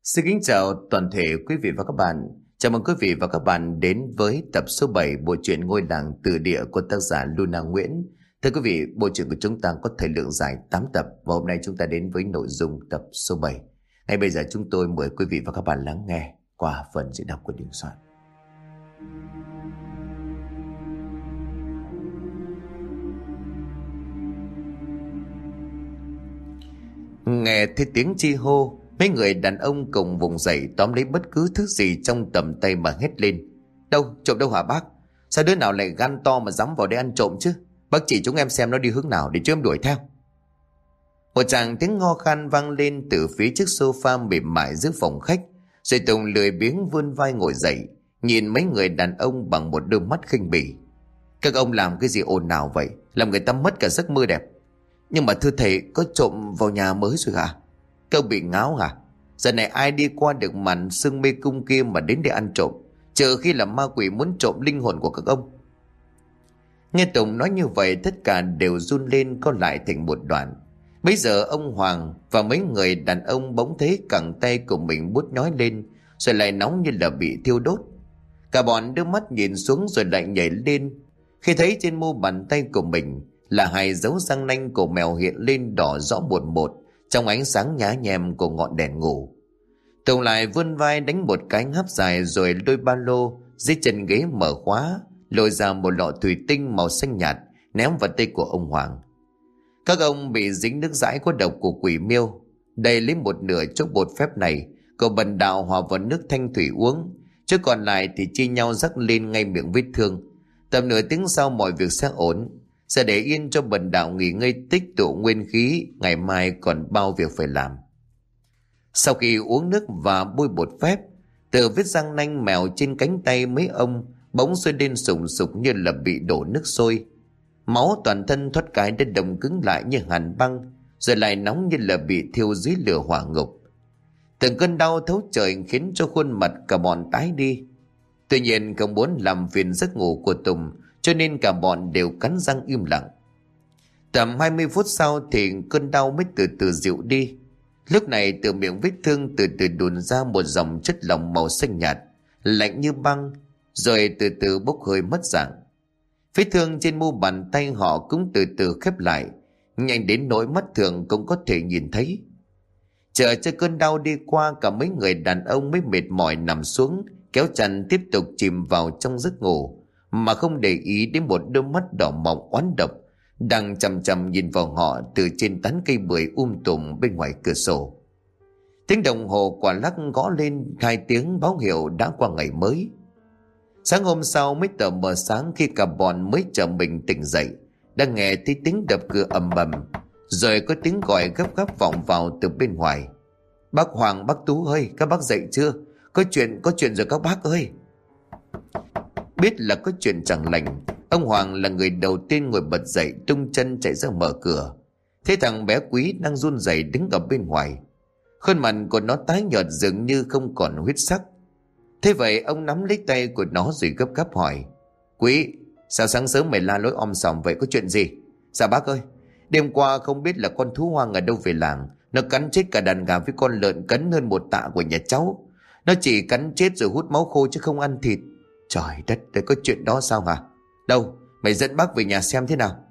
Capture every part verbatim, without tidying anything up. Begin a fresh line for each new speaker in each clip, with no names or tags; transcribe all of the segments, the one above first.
Xin kính chào toàn thể quý vị và các bạn. Chào mừng quý vị và các bạn đến với tập số bảy bộ truyện Ngôi làng từ địa của tác giả Luna Nguyễn. Thưa quý vị, bộ truyện của chúng ta có thời lượng dài tám tập và hôm nay chúng ta đến với nội dung tập số bảy. Ngay bây giờ chúng tôi mời quý vị và các bạn lắng nghe qua phần diễn đọc của Đình Soạn. Nghe thấy tiếng chi hô, mấy người đàn ông cùng vùng dậy tóm lấy bất cứ thứ gì trong tầm tay mà hét lên. Đâu, trộm đâu hả bác? Sao đứa nào lại gan to mà dám vào đây ăn trộm chứ? Bác chỉ chúng em xem nó đi hướng nào để cho em đuổi theo. Một tràng tiếng ho khan vang lên từ phía chiếc sofa mềm mại giữa phòng khách. Rồi Tùng lười biếng vươn vai ngồi dậy, nhìn mấy người đàn ông bằng một đôi mắt khinh bỉ. Các ông làm cái gì ồn ào vậy? Làm người ta mất cả giấc mơ đẹp. Nhưng mà thưa thầy, có trộm vào nhà mới rồi hả? Các ông bị ngáo hả? Giờ này ai đi qua được màn sương mê cung kia mà đến để ăn trộm, trừ khi là ma quỷ muốn trộm linh hồn của các ông. Nghe Tùng nói như vậy, tất cả đều run lên co lại thành một đoạn. Bây giờ ông Hoàng và mấy người đàn ông bỗng thấy cẳng tay của mình bút nhói lên, rồi lại nóng như là bị thiêu đốt. Cả bọn đưa mắt nhìn xuống rồi lại nhảy lên khi thấy trên mu bàn tay của mình là hai dấu răng nanh của mèo hiện lên đỏ rõ một một trong ánh sáng nhá nhem của ngọn đèn ngủ. Tùng lại vươn vai đánh một cái ngáp dài rồi đôi ba lô dưới chân ghế mở khóa, lôi ra một lọ thủy tinh màu xanh nhạt ném vào tay của ông Hoàng. Các ông bị dính nước dãi có độc của quỷ miêu, đầy lấy một nửa chỗ bột phép này, cậu bần đạo hòa vào nước thanh thủy uống, chứ còn lại thì chia nhau rắc lên ngay miệng vết thương. Tầm nửa tiếng sau mọi việc sẽ ổn, sẽ để yên cho bần đạo nghỉ ngơi tích tụ nguyên khí, ngày mai còn bao việc phải làm. Sau khi uống nước và bôi bột phép, từ vết răng nanh mèo trên cánh tay mấy ông bỗng sôi lên sùng sục như là bị đổ nước sôi. Máu toàn thân thoát cái đã đông cứng lại như hàn băng, rồi lại nóng như là bị thiêu dưới lửa hỏa ngục. Từng cơn đau thấu trời khiến cho khuôn mặt cả bọn tái đi. Tuy nhiên không muốn làm phiền giấc ngủ của Tùng, cho nên cả bọn đều cắn răng im lặng. Tầm hai mươi phút sau thì cơn đau mới từ từ dịu đi. Lúc này từ miệng vết thương từ từ đùn ra một dòng chất lỏng màu xanh nhạt, lạnh như băng, rồi từ từ bốc hơi mất dạng. Vết thương trên mu bàn tay họ cũng từ từ khép lại, nhanh đến nỗi mắt thường cũng có thể nhìn thấy. Chờ cho cơn đau đi qua, cả mấy người đàn ông mới mệt mỏi nằm xuống, kéo chăn tiếp tục chìm vào trong giấc ngủ, mà không để ý đến một đôi mắt đỏ mọng oán độc đang chằm chằm nhìn vào họ từ trên tán cây bưởi um tùm bên ngoài cửa sổ. Tiếng đồng hồ quả lắc gõ lên hai tiếng báo hiệu đã qua ngày mới. Sáng hôm sau mới tờ mờ sáng khi cả bọn mới chờ mình tỉnh dậy, đang nghe thấy tiếng đập cửa ầm ầm, rồi có tiếng gọi gấp gáp vọng vào từ bên ngoài. Bác Hoàng, bác Tú ơi, các bác dậy chưa? Có chuyện, có chuyện rồi các bác ơi. Biết là có chuyện chẳng lành, ông Hoàng là người đầu tiên ngồi bật dậy, tung chân chạy ra mở cửa. Thấy thằng bé Quý đang run rẩy đứng ở bên ngoài, khuôn mặt của nó tái nhợt dường như không còn huyết sắc. Thế vậy ông nắm lấy tay của nó rồi gấp gáp hỏi: Quý, sao sáng sớm mày la lối om sòm vậy, có chuyện gì? Dạ bác ơi, đêm qua không biết là con thú hoang ở đâu về làng, nó cắn chết cả đàn gà với con lợn cấn hơn một tạ của nhà cháu. Nó chỉ cắn chết rồi hút máu khô chứ không ăn thịt. Trời đất, đấy có chuyện đó sao hả? Đâu, mày dẫn bác về nhà xem thế nào.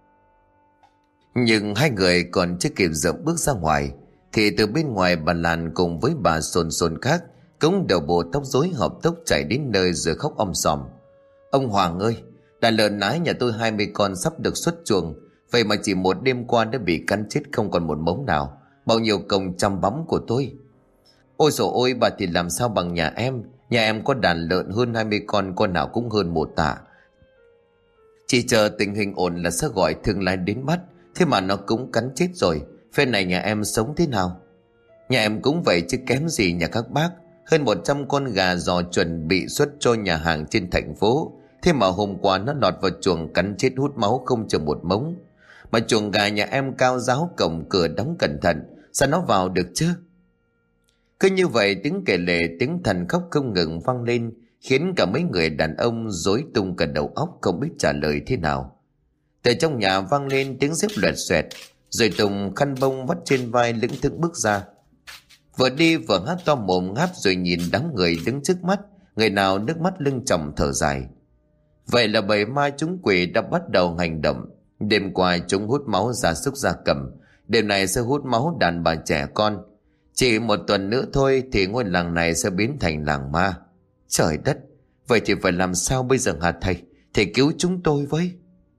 Nhưng hai người còn chưa kịp dậm bước ra ngoài thì từ bên ngoài bà Lan cùng với bà Sồn Sồn khác cũng đầu bộ tóc rối hợp tốc chạy đến nơi rồi khóc om sòm. Ông Hoàng ơi, đàn lợn nái nhà tôi hai mươi con sắp được xuất chuồng, vậy mà chỉ một đêm qua đã bị cắn chết không còn một mống nào. Bao nhiêu công chăm bắm của tôi. Ôi dồi ôi, bà thì làm sao bằng nhà em. Nhà em có đàn lợn hơn hai mươi con, con nào cũng hơn một tạ. Chỉ chờ tình hình ổn là sẽ gọi thương lái đến bắt. Thế mà nó cũng cắn chết rồi. Phen này nhà em sống thế nào? Nhà em cũng vậy chứ kém gì nhà các bác. Hơn một trăm con gà giò chuẩn bị xuất cho nhà hàng trên thành phố. Thế mà hôm qua nó lọt vào chuồng cắn chết hút máu không chừng một mống. Mà chuồng gà nhà em cao ráo, cổng cửa đóng cẩn thận, sao nó vào được chứ? Cứ như vậy tiếng kể lể, tiếng thần khóc không ngừng vang lên, khiến cả mấy người đàn ông rối tung cả đầu óc không biết trả lời thế nào. Từ trong nhà vang lên tiếng dép loẹt xoẹt, rồi Tùng khăn bông vắt trên vai lững thững bước ra. Vừa đi vừa há to mồm ngáp rồi nhìn đám người đứng trước mắt, người nào nước mắt lưng tròng thở dài. Vậy là bầy ma chúng quỷ đã bắt đầu hành động. Đêm qua chúng hút máu gia súc gia cầm, đêm này sẽ hút máu đàn bà trẻ con. Chỉ một tuần nữa thôi thì ngôi làng này sẽ biến thành làng ma. Trời đất, vậy thì phải làm sao bây giờ hả thầy? Thầy cứu chúng tôi với.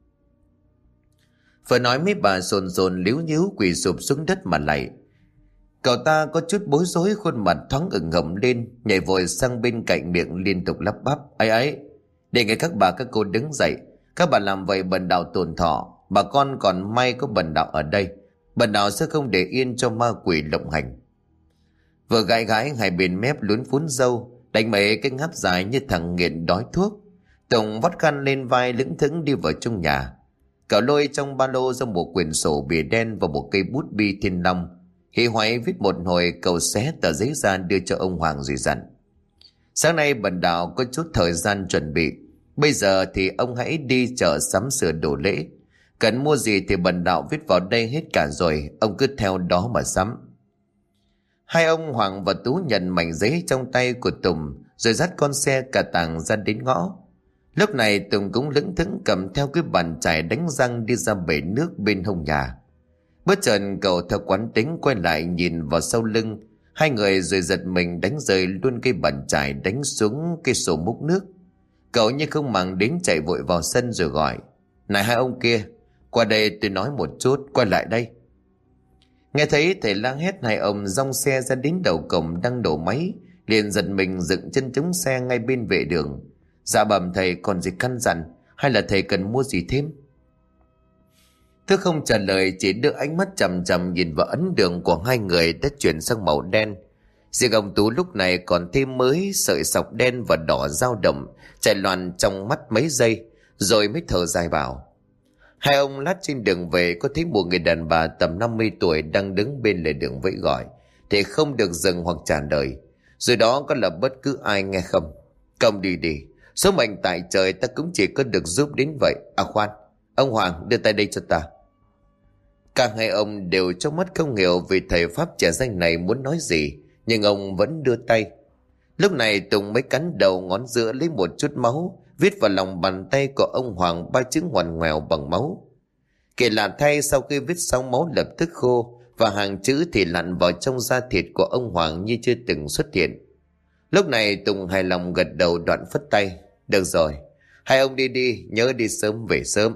Vừa nói mấy bà sồn sồn líu nhíu quỳ sụp xuống đất mà lạy. Cậu ta có chút bối rối, khuôn mặt thoáng ửng hồng lên, nhảy vội sang bên cạnh, miệng liên tục lắp bắp: ấy ấy, để nghe các bà các cô đứng dậy. Các bà làm vậy bần đạo tổn thọ. Bà con còn may có bần đạo ở đây, bần đạo sẽ không để yên cho ma quỷ lộng hành. Vừa gãi gãi hai bên mép luốn phún râu, đánh mấy cái ngáp dài như thằng nghiện đói thuốc, Tùng vắt khăn lên vai lững thững đi vào trong nhà. Cậu lôi trong ba lô ra một quyển sổ bìa đen và một cây bút bi thiên long. Hí hoáy viết một hồi, cậu xé tờ giấy ra đưa cho ông Hoàng rồi dặn: sáng nay bần đạo có chút thời gian chuẩn bị, bây giờ thì ông hãy đi chợ sắm sửa đồ lễ. Cần mua gì thì bần đạo viết vào đây hết cả rồi, ông cứ theo đó mà sắm. Hai ông Hoàng và Tú nhận mảnh giấy trong tay của Tùng rồi dắt con xe cà tàng ra đến ngõ. Lúc này Tùng cũng lững thững cầm theo cái bàn chải đánh răng đi ra bể nước bên hông nhà. Bất chợt cậu theo quán tính quay lại nhìn vào sau lưng hai người rồi giật mình đánh rơi luôn cây bàn chải đánh xuống cây sổ múc nước. Cậu như không màng đến chạy vội vào sân rồi gọi: này hai ông kia, qua đây tôi nói một chút, quay lại đây. Nghe thấy thầy lang hét, hai ông dong xe ra đến đầu cổng đang đổ máy, liền giật mình dựng chân chống xe ngay bên vệ đường. Dạ bẩm thầy, còn gì căn dặn hay là thầy cần mua gì thêm? Thứ không trả lời, chỉ đưa ánh mắt chằm chằm nhìn vào ấn đường của hai người đã chuyển sang màu đen. Riêng ông Tú lúc này còn thêm mới sợi sọc đen và đỏ dao động chạy loạn trong mắt mấy giây rồi mới thở dài bảo: hai ông lát trên đường về có thấy một người đàn bà tầm năm mươi tuổi đang đứng bên lề đường vẫy gọi thì không được dừng hoặc trả lời, rồi đó có là bất cứ ai nghe không. Công đi đi, số mệnh tại trời ta cũng chỉ có được giúp đến vậy. À khoan, ông Hoàng đưa tay đây cho ta. Cả hai ông đều trong mắt không hiểu vì thầy pháp trẻ danh này muốn nói gì, nhưng ông vẫn đưa tay. Lúc này Tùng mới cắn đầu ngón giữa lấy một chút máu, viết vào lòng bàn tay của ông Hoàng ba chữ ngoằn ngoèo bằng máu. Kể lạ thay, sau khi viết xong máu lập tức khô và hàng chữ thì lặn vào trong da thịt của ông Hoàng như chưa từng xuất hiện. Lúc này Tùng hài lòng gật đầu đoạn phất tay: được rồi, hai ông đi đi, nhớ đi sớm về sớm.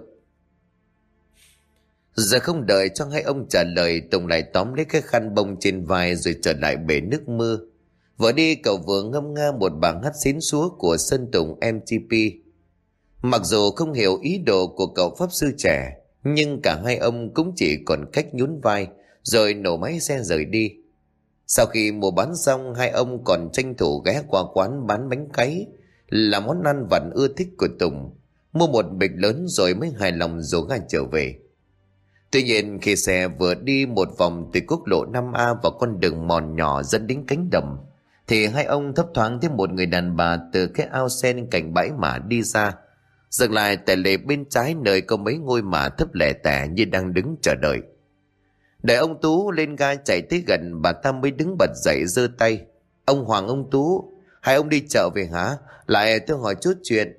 Giờ không đợi cho hai ông trả lời, Tùng lại tóm lấy cái khăn bông trên vai rồi trở lại bể nước mưa. Vừa đi cậu vừa ngâm nga một bài hát xến xúa của Sơn Tùng em tê pê. Mặc dù không hiểu ý đồ của cậu pháp sư trẻ, nhưng cả hai ông cũng chỉ còn cách nhún vai rồi nổ máy xe rời đi. Sau khi mua bán xong, hai ông còn tranh thủ ghé qua quán bán bánh cáy, là món ăn vặt ưa thích của Tùng, mua một bịch lớn rồi mới hài lòng rủ ga trở về. Tuy nhiên khi xe vừa đi một vòng từ quốc lộ năm A vào con đường mòn nhỏ dẫn đến cánh đồng, thì hai ông thấp thoáng thấy một người đàn bà từ cái ao sen cạnh bãi mả đi ra, dừng lại tại lề bên trái nơi có mấy ngôi mả thấp lẻ tẻ như đang đứng chờ đợi. Đợi ông Tú lên ga chạy tới gần, bà ta mới đứng bật dậy giơ tay: ông Hoàng, ông Tú, hai ông đi chợ về hả? Lại tôi hỏi chút chuyện.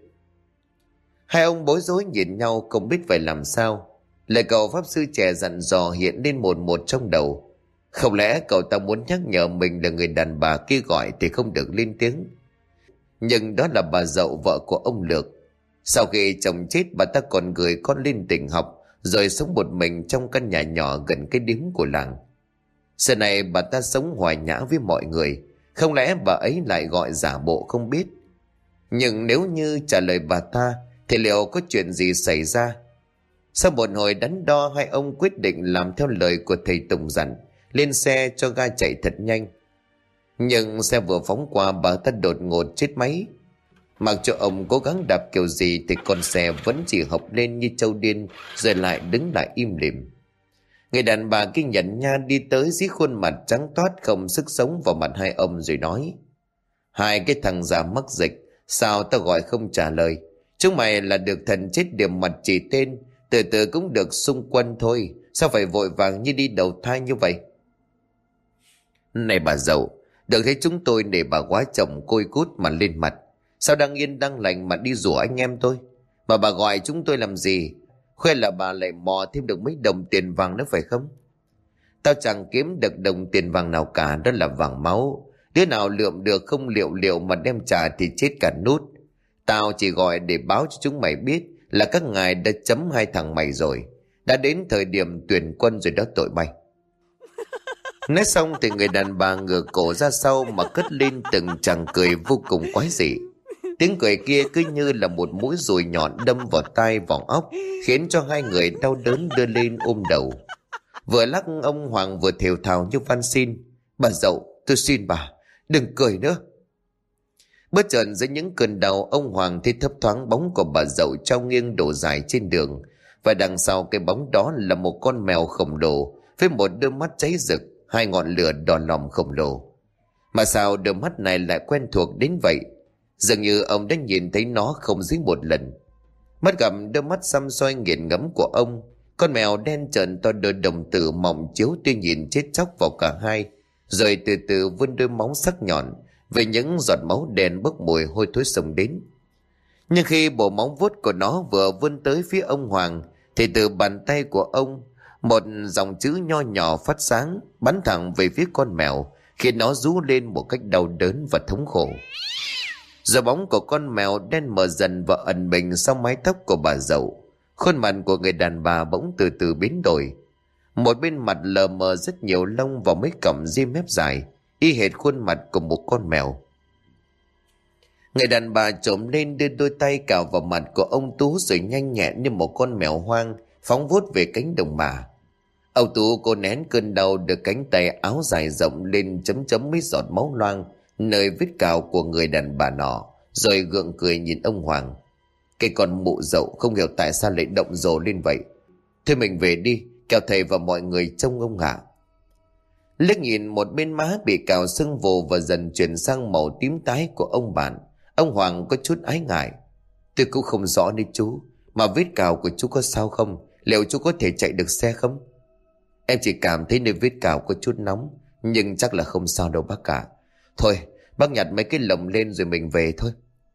Hai ông bối rối nhìn nhau không biết phải làm sao. Lời cậu pháp sư trẻ dặn dò hiện lên một một trong đầu. Không lẽ cậu ta muốn nhắc nhở mình là người đàn bà kia gọi thì không được lên tiếng? Nhưng đó là bà dậu, vợ của ông Lược. Sau khi chồng chết, bà ta còn gửi con lên tỉnh học, rồi sống một mình trong căn nhà nhỏ gần cái điếm của làng. Giờ này bà ta sống hòa nhã với mọi người, không lẽ bà ấy lại gọi giả bộ không biết? Nhưng nếu như trả lời bà ta thì liệu có chuyện gì xảy ra? Sau một hồi đắn đo, hai ông quyết định làm theo lời của thầy Tùng dặn, lên xe cho ga chạy thật nhanh. Nhưng xe vừa phóng qua, bà ta đột ngột chết máy. Mặc cho ông cố gắng đạp kiểu gì thì con xe vẫn chỉ hộc lên như trâu điên, rồi lại đứng lại im lìm. Người đàn bà kinh nhận nha đi tới dí khuôn mặt trắng toát không sức sống vào mặt hai ông rồi nói: hai cái thằng già mắc dịch, sao tao gọi không trả lời? Chúng mày là được thần chết điểm mặt chỉ tên, từ từ cũng được xung quân thôi, sao phải vội vàng như đi đầu thai như vậy? Này bà dậu, đừng thấy chúng tôi để bà quá chồng côi cút mà lên mặt. Sao đang yên đang lành mà đi rủa anh em tôi? Mà bà gọi chúng tôi làm gì? Khoe là bà lại mò thêm được mấy đồng tiền vàng nữa phải không? Tao chẳng kiếm được đồng tiền vàng nào cả, đó là vàng máu. Đứa nào lượm được không liệu liệu mà đem trả thì chết cả nút. Tao chỉ gọi để báo cho chúng mày biết là các ngài đã chấm hai thằng mày rồi. Đã đến thời điểm tuyển quân rồi đó tội mày. Nói xong thì người đàn bà ngửa cổ ra sau mà cất lên từng tràng cười vô cùng quái dị. Tiếng cười kia cứ như là một mũi dùi nhọn đâm vào tai vào óc, khiến cho hai người đau đớn đưa lên ôm đầu. Vừa lắc ông Hoàng vừa thều thào như van xin: Bà dậu, tôi xin bà, đừng cười nữa. Bất chợt dưới những cơn đau, ông Hoàng thấy thấp thoáng bóng của bà dậu trao nghiêng đổ dài trên đường, và đằng sau cái bóng đó là một con mèo khổng lồ với một đôi mắt cháy rực, hai ngọn lửa đỏ lòm khổng lồ. Mà sao đôi mắt này lại quen thuộc đến vậy? Dường như ông đã nhìn thấy nó không dưới một lần. Mắt gặp đôi mắt xăm xoay nghiền ngẫm của ông, con mèo đen trợn to đôi đồng tử mỏng chiếu tia nhìn chết chóc vào cả hai, rồi từ từ vươn đôi móng sắc nhọn với những giọt máu đen bốc mùi hôi thối xông đến. Nhưng khi bộ móng vuốt của nó vừa vươn tới phía ông Hoàng, thì từ bàn tay của ông, một dòng chữ nho nhỏ phát sáng bắn thẳng về phía con mèo, khiến nó rú lên một cách đau đớn và thống khổ. Rồi bóng của con mèo đen mờ dần và ẩn mình sau mái tóc của bà dậu. Khuôn mặt của người đàn bà bỗng từ từ biến đổi. Một bên mặt lờ mờ rất nhiều lông và mấy cọng ria mép dài, y hệt khuôn mặt của một con mèo. Người đàn bà trồm lên đưa đôi tay cào vào mặt của ông Tú, rồi nhanh nhẹn như một con mèo hoang phóng vuốt về cánh đồng bà. Ông Tú cố nén cơn đau, được cánh tay áo dài rộng lên chấm chấm mấy giọt máu loang nơi vết cào của người đàn bà nọ, rồi gượng cười nhìn ông Hoàng. Cái con mụ dậu không hiểu tại sao lại động rồ lên vậy. Thôi mình về đi, kẻo thầy và mọi người trông ông ạ. Liếc nhìn một bên má bị cào sưng vù và dần chuyển sang màu tím tái của ông bạn, ông Hoàng có chút ái ngại. Tôi cũng không rõ đấy chú, mà vết cào của chú có sao không? Liệu chú có thể chạy được xe không? Em chỉ cảm thấy nơi vết cào có chút nóng, nhưng chắc là không sao đâu bác cả. Thôi, bác nhặt mấy cái lồng lên rồi mình về thôi.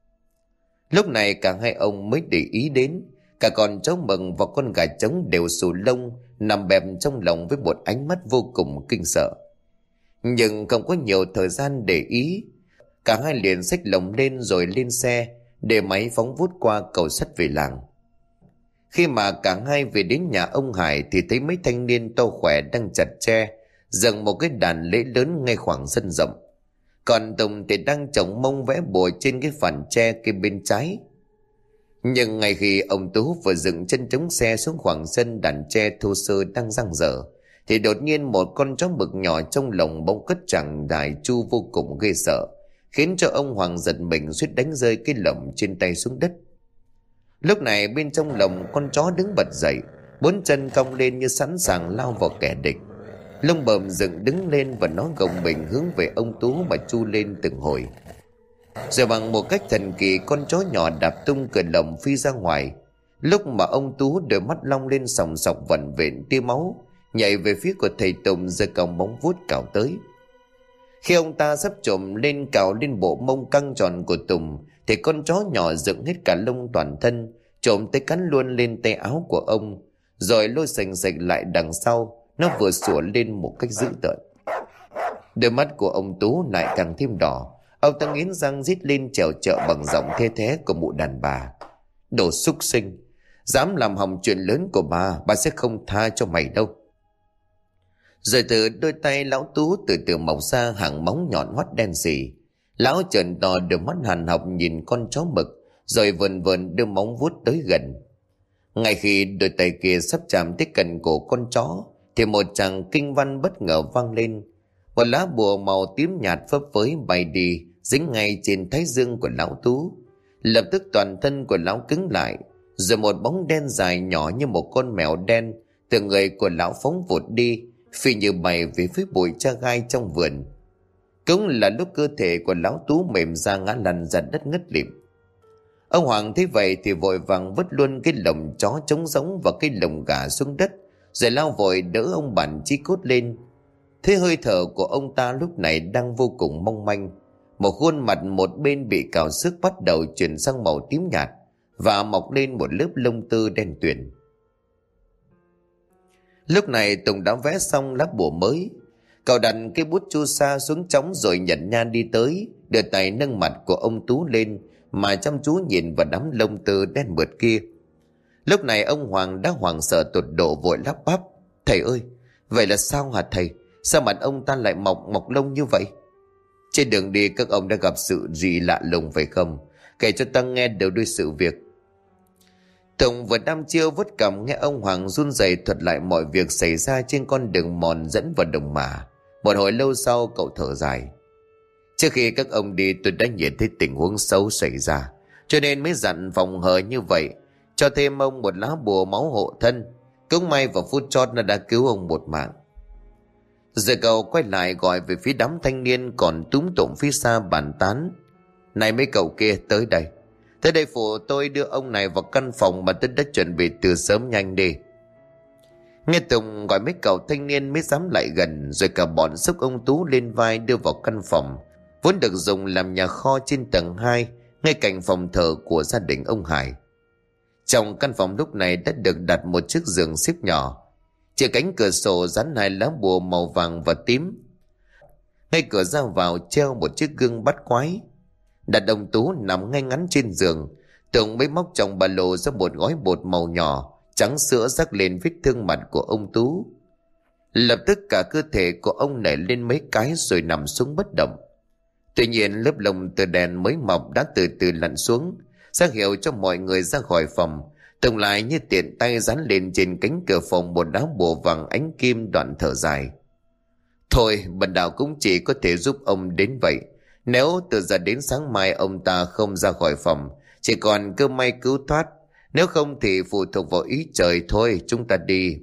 Lúc này cả hai ông mới để ý đến, cả con chó mừng và con gà trống đều xù lông, nằm bẹp trong lòng với một ánh mắt vô cùng kinh sợ. Nhưng không có nhiều thời gian để ý, cả hai liền xách lồng lên rồi lên xe, để máy phóng vút qua cầu sắt về làng. Khi mà cả hai về đến nhà ông Hải thì thấy mấy thanh niên to khỏe đang chặt tre, dựng một cái đàn lễ lớn ngay khoảng sân rộng. Còn Tùng thì đang chồng mông vẽ bùa trên cái phản tre kia bên trái. Nhưng ngay khi ông Tú vừa dựng chân chống xe xuống khoảng sân đàn tre thô sơ đang dang dở, thì đột nhiên một con chó mực nhỏ trong lồng bỗng cất chẳng đài chu vô cùng ghê sợ, khiến cho ông Hoàng giật mình suýt đánh rơi cái lồng trên tay xuống đất. Lúc này bên trong lồng, con chó đứng bật dậy, bốn chân cong lên như sẵn sàng lao vào kẻ địch. Lông bờm dựng đứng lên và nó gồng mình hướng về ông Tú mà chu lên từng hồi. Rồi bằng một cách thần kỳ, con chó nhỏ đạp tung cửa lồng phi ra ngoài. Lúc mà ông Tú đôi mắt long lên sòng sọc vẩn vện tia máu, nhảy về phía của thầy Tùng giơ còng móng vuốt cào tới. Khi ông ta sắp trộm lên cào lên bộ mông căng tròn của Tùng, thì con chó nhỏ dựng hết cả lông toàn thân, trộm tới cắn luôn lên tay áo của ông, rồi lôi sành sạch lại đằng sau. Nó vừa sủa lên một cách dữ tợn. Đôi mắt của ông Tú lại càng thêm đỏ. Ông ta nghiến răng rít lên chèo chợ bằng giọng thê thé của mụ đàn bà: Đồ súc sinh, dám làm hỏng chuyện lớn của bà, bà sẽ không tha cho mày đâu. Rồi từ đôi tay lão Tú từ từ mọc ra hàng móng nhọn hoắt đen sì. Lão trợn to đôi mắt hàn học nhìn con chó mực, rồi vờn vờn đưa móng vuốt tới gần. Ngay khi đôi tay kia sắp chạm tới cần cổ con chó, thì một tràng kinh văn bất ngờ vang lên. Một lá bùa màu tím nhạt phấp phới bay đi, dính ngay trên thái dương của lão Tú. Lập tức toàn thân của lão cứng lại, rồi một bóng đen dài nhỏ như một con mèo đen từ người của lão phóng vụt đi, phi như bay về phía bụi cha gai trong vườn. Cũng là lúc cơ thể của lão Tú mềm ra ngã lăn ra đất ngất lịm. Ông Hoàng thấy vậy thì vội vàng vứt luôn cái lồng chó trống rỗng và cái lồng gà xuống đất, rồi lao vội đỡ ông Bản Chí Cốt lên. Thế hơi thở của ông ta lúc này đang vô cùng mong manh. Một khuôn mặt một bên bị cào xước bắt đầu chuyển sang màu tím nhạt và mọc lên một lớp lông tơ đen tuyền. Lúc này Tùng đã vẽ xong lá bùa mới. Cậu đặt cái bút chu sa xuống trống rồi nhận nhan đi tới, đưa tay nâng mặt của ông Tú lên mà chăm chú nhìn vào đám lông tơ đen mượt kia. Lúc này ông Hoàng đã hoảng sợ tột độ, vội lắp bắp: "Thầy ơi, vậy là sao hả thầy? Sao mặt ông ta lại mọc mọc lông như vậy? Trên đường đi các ông đã gặp sự gì lạ lùng phải không? Kể cho ta nghe đều đuôi sự việc." Tùng vừa đăm chiêu vút cằm nghe ông Hoàng run rẩy thuật lại mọi việc xảy ra trên con đường mòn dẫn vào đồng mả. Một hồi lâu sau cậu thở dài: "Trước khi các ông đi tôi đã nhìn thấy tình huống xấu xảy ra, cho nên mới dặn phòng hờ như vậy, cho thêm ông một lá bùa máu hộ thân. Cũng may vào phút chót nó đã cứu ông một mạng." Rồi cậu quay lại gọi về phía đám thanh niên còn túm tụm phía xa bàn tán: "Này mấy cậu kia, tới đây. Tới đây phụ tôi đưa ông này vào căn phòng mà tôi đã chuẩn bị từ sớm, nhanh đi." Nghe Tùng gọi mấy cậu thanh niên mới dám lại gần, rồi cả bọn xúc ông Tú lên vai đưa vào căn phòng vốn được dùng làm nhà kho trên tầng hai, ngay cạnh phòng thờ của gia đình ông Hải. Trong căn phòng lúc này đã được đặt một chiếc giường xếp nhỏ, trên cánh cửa sổ dán hai lá bùa màu vàng và tím. Ngay cửa ra vào treo một chiếc gương bắt quái. Đặt ông Tú nằm ngay ngắn trên giường, Tùng mới móc trong ba lô ra một gói bột màu nhỏ trắng sữa rắc lên vết thương mặt của ông Tú. Lập tức cả cơ thể của ông nảy lên mấy cái rồi nằm xuống bất động. Tuy nhiên lớp lông từ đèn mới mọc đã từ từ lặn xuống, ra hiệu cho mọi người ra khỏi phòng. Tùng lại như tiện tay dán lên trên cánh cửa phòng một lá bùa vàng ánh kim, đoạn thở dài: "Thôi, bần đạo cũng chỉ có thể giúp ông đến vậy. Nếu từ giờ đến sáng mai ông ta không ra khỏi phòng, chỉ còn cơ may cứu thoát. Nếu không thì phụ thuộc vào ý trời thôi, chúng ta đi."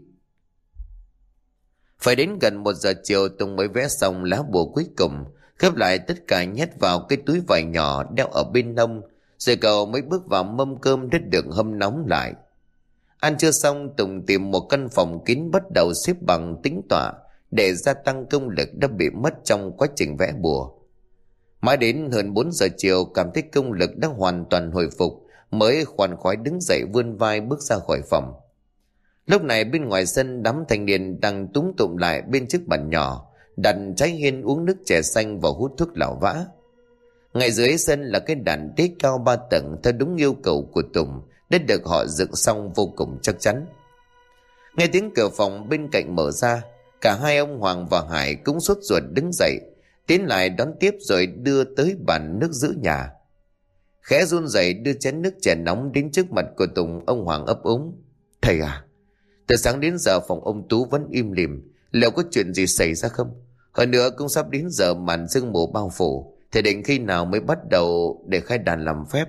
Phải đến gần một giờ chiều Tùng mới vẽ xong lá bùa cuối cùng, khép lại tất cả nhét vào cái túi vải nhỏ đeo ở bên hông, rồi cậu mới bước vào mâm cơm đã được hâm nóng lại. Ăn trưa xong, Tùng tìm một căn phòng kín bắt đầu xếp bằng tĩnh tọa để gia tăng công lực đã bị mất trong quá trình vẽ bùa. Mãi đến hơn bốn giờ chiều cảm thấy công lực đã hoàn toàn hồi phục, mới khoan khoái đứng dậy vươn vai bước ra khỏi phòng. Lúc này bên ngoài sân đám thanh niên đang túm tụm lại bên chiếc bàn nhỏ, đặt trái hiên uống nước chè xanh và hút thuốc lảo vã. Ngay dưới sân là cái đàn tế cao ba tầng theo đúng yêu cầu của Tùng, đã được họ dựng xong vô cùng chắc chắn. Nghe tiếng cửa phòng bên cạnh mở ra, cả hai ông Hoàng và Hải cũng sốt ruột đứng dậy, tiến lại đón tiếp rồi đưa tới bàn nước giữ nhà. Khẽ run rẩy đưa chén nước chè nóng đến trước mặt của Tùng, ông Hoàng ấp úng: "Thầy à, từ sáng đến giờ phòng ông Tú vẫn im lìm, liệu có chuyện gì xảy ra không? Hơn nữa cũng sắp đến giờ màn sương mù bao phủ, thầy định khi nào mới bắt đầu để khai đàn làm phép?"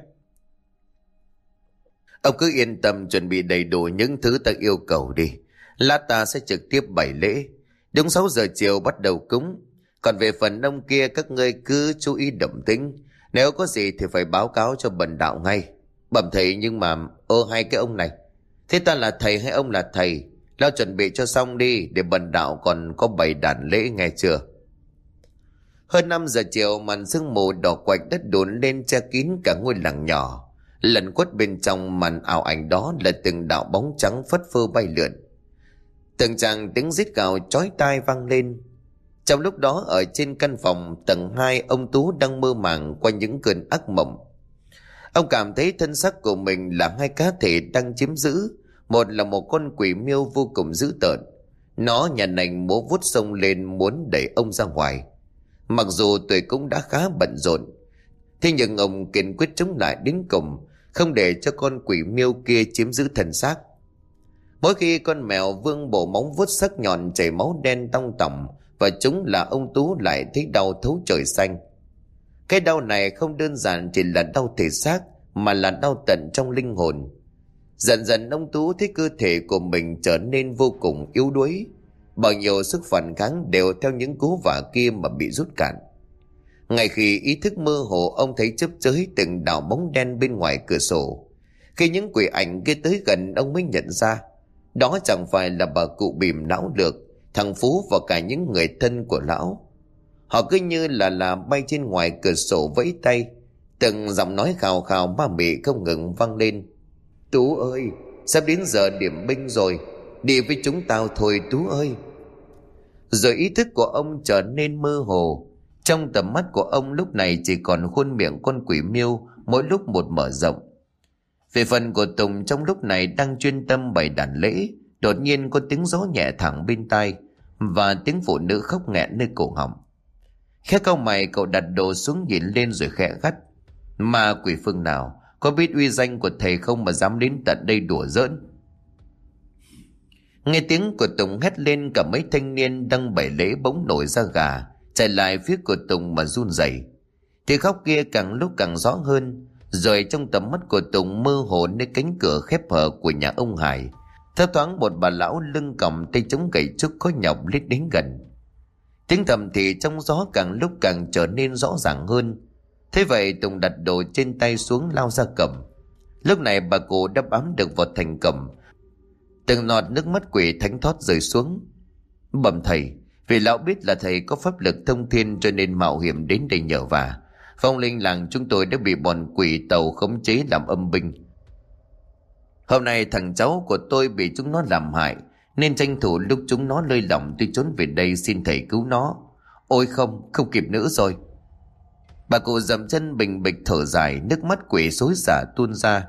"Ông cứ yên tâm chuẩn bị đầy đủ những thứ ta yêu cầu đi. Lát ta sẽ trực tiếp bày lễ. Đúng sáu giờ chiều bắt đầu cúng. Còn về phần ông kia các ngươi cứ chú ý động tĩnh. Nếu có gì thì phải báo cáo cho bần đạo ngay." "Bẩm thầy, nhưng mà ơ hai cái ông này. Thế ta là thầy hay ông là thầy? Lo chuẩn bị cho xong đi, để bần đạo còn có bày đàn lễ nghe chưa?" Hơn năm giờ chiều, màn sương mù đỏ quạch đất đồn lên che kín cả ngôi làng nhỏ. Lẩn quất bên trong màn ảo ảnh đó là từng đạo bóng trắng phất phơ bay lượn. Từng tràng tiếng rít gào chói tai vang lên. Trong lúc đó ở trên căn phòng tầng hai, ông Tú đang mơ màng qua những cơn ác mộng. Ông cảm thấy thân xác của mình là hai cá thể đang chiếm giữ. Một là một con quỷ miêu vô cùng dữ tợn, nó nhả nành múa vuốt xông lên muốn đẩy ông ra ngoài. Mặc dù tuổi cũng đã khá bận rộn, thế nhưng ông kiên quyết chống lại đến cùng, không để cho con quỷ miêu kia chiếm giữ thân xác. Mỗi khi con mèo vương bộ móng vuốt sắc nhọn chảy máu đen tong tỏng và chúng là ông Tú lại thấy đau thấu trời xanh. Cái đau này không đơn giản chỉ là đau thể xác, mà là đau tận trong linh hồn. Dần dần ông Tú thấy cơ thể của mình trở nên vô cùng yếu đuối, bao nhiêu sức phản kháng đều theo những cú vả kia mà bị rút cạn. Ngay khi ý thức mơ hồ, ông thấy chớp chới từng đạo bóng đen bên ngoài cửa sổ. Khi những quỷ ảnh kia tới gần, ông mới nhận ra đó chẳng phải là bà cụ Bìm não lược, thằng Phú và cả những người thân của lão. Họ cứ như là là bay trên ngoài cửa sổ vẫy tay, từng giọng nói khào khào ma mị không ngừng vang lên. Tú ơi, sắp đến giờ điểm binh rồi, đi với chúng tao thôi Tú ơi. Rồi ý thức của ông trở nên mơ hồ. Trong tầm mắt của ông lúc này chỉ còn khuôn miệng con quỷ miêu mỗi lúc một mở rộng. Về phần của Tùng trong lúc này đang chuyên tâm bày đàn lễ, đột nhiên có tiếng gió nhẹ thẳng bên tai và tiếng phụ nữ khóc nghẹn nơi cổ họng. Khẽ cau mày, cậu đặt đồ xuống nhìn lên rồi khẽ gắt. Ma quỷ phương nào, có biết uy danh của thầy không mà dám đến tận đây đùa giỡn? Nghe tiếng của Tùng hét lên, cả mấy thanh niên đang bày lễ bỗng nổi da gà, chạy lại phía của Tùng mà run rẩy. Tiếng khóc kia càng lúc càng rõ hơn, rồi trong tầm mắt của Tùng mơ hồ nơi cánh cửa khép hờ của nhà ông Hải, thấp thoáng một bà lão lưng còng tay chống gậy trúc khó nhọc lít đến gần. Tiếng thầm thì trong gió càng lúc càng trở nên rõ ràng hơn. Thế vậy Tùng đặt đồ trên tay xuống lao ra cầm. Lúc này bà cụ đã bám được vào thành cầm, từng nọt nước mắt quỷ thánh thót rơi xuống. Bẩm thầy, vì lão biết là thầy có pháp lực thông thiên cho nên mạo hiểm đến đây nhờ vả. Phong linh làng chúng tôi đã bị bọn quỷ tàu khống chế làm âm binh. Hôm nay thằng cháu của tôi bị chúng nó làm hại, nên tranh thủ lúc chúng nó lơi lỏng tôi trốn về đây xin thầy cứu nó. Ôi không, không kịp nữa rồi. Bà cụ dậm chân bình bịch thở dài, nước mắt quỷ xối xả tuôn ra.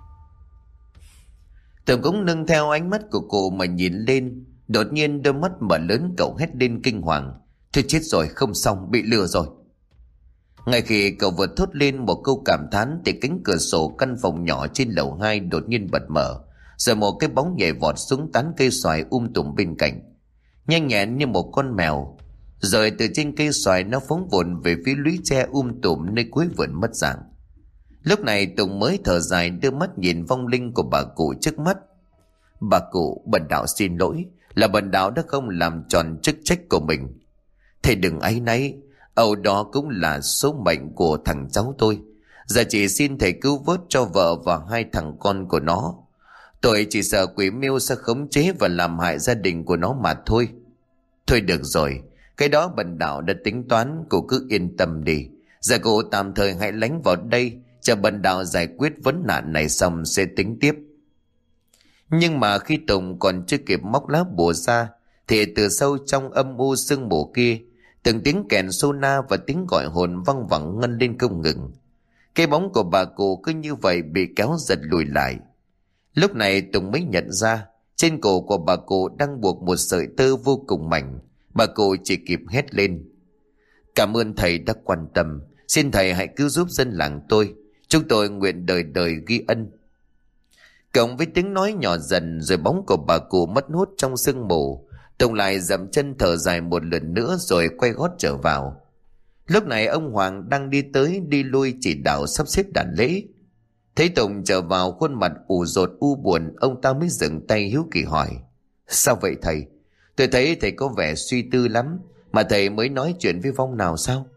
Tùng cũng nâng theo ánh mắt của cụ mà nhìn lên. Đột nhiên đôi mắt mở lớn, cậu hét lên kinh hoàng. Thôi chết rồi, không xong, bị lừa rồi. Ngay khi cậu vừa thốt lên một câu cảm thán thì cánh cửa sổ căn phòng nhỏ trên lầu hai đột nhiên bật mở, rồi một cái bóng nhảy vọt xuống tán cây xoài um tùm bên cạnh, nhanh nhẹn như một con mèo. Rồi từ trên cây xoài nó phóng vụn về phía lũy tre um tùm nơi cuối vườn mất dạng. Lúc này Tùng mới thở dài, đưa mắt nhìn vong linh của bà cụ trước mắt. Bà cụ, bần đạo xin lỗi, là bần đạo đã không làm tròn chức trách của mình. Thầy đừng áy náy, âu đó cũng là số mệnh của thằng cháu tôi. Giờ chỉ xin thầy cứu vớt cho vợ và hai thằng con của nó. Tôi chỉ sợ quỷ miêu sẽ khống chế và làm hại gia đình của nó mà thôi. Thôi được rồi, cái đó bần đạo đã tính toán, cô cứ yên tâm đi. Giờ cô tạm thời hãy lánh vào đây, chờ bần đạo giải quyết vấn nạn này xong sẽ tính tiếp. Nhưng mà khi Tùng còn chưa kịp móc lá bùa ra, thì từ sâu trong âm u sương mù kia, từng tiếng kèn sona và tiếng gọi hồn văng vẳng ngân lên không ngừng. Cái bóng của bà cụ cứ như vậy bị kéo giật lùi lại. Lúc này Tùng mới nhận ra trên cổ của bà cụ đang buộc một sợi tơ vô cùng mảnh. Bà cụ chỉ kịp hét lên: Cảm ơn thầy đã quan tâm, xin thầy hãy cứu giúp dân làng tôi, chúng tôi nguyện đời đời ghi ân. Cộng với tiếng nói nhỏ dần, rồi bóng của bà cụ mất hút trong sương mù. Tùng lại dậm chân thở dài một lần nữa rồi quay gót trở vào. Lúc này ông Hoàng đang đi tới đi lui chỉ đạo sắp xếp đàn lễ. Thấy Tùng trở vào, khuôn mặt ủ rột u buồn, ông ta mới dừng tay hiếu kỳ hỏi: Sao vậy thầy? Tôi thấy thầy có vẻ suy tư lắm, mà thầy mới nói chuyện với vong nào sao?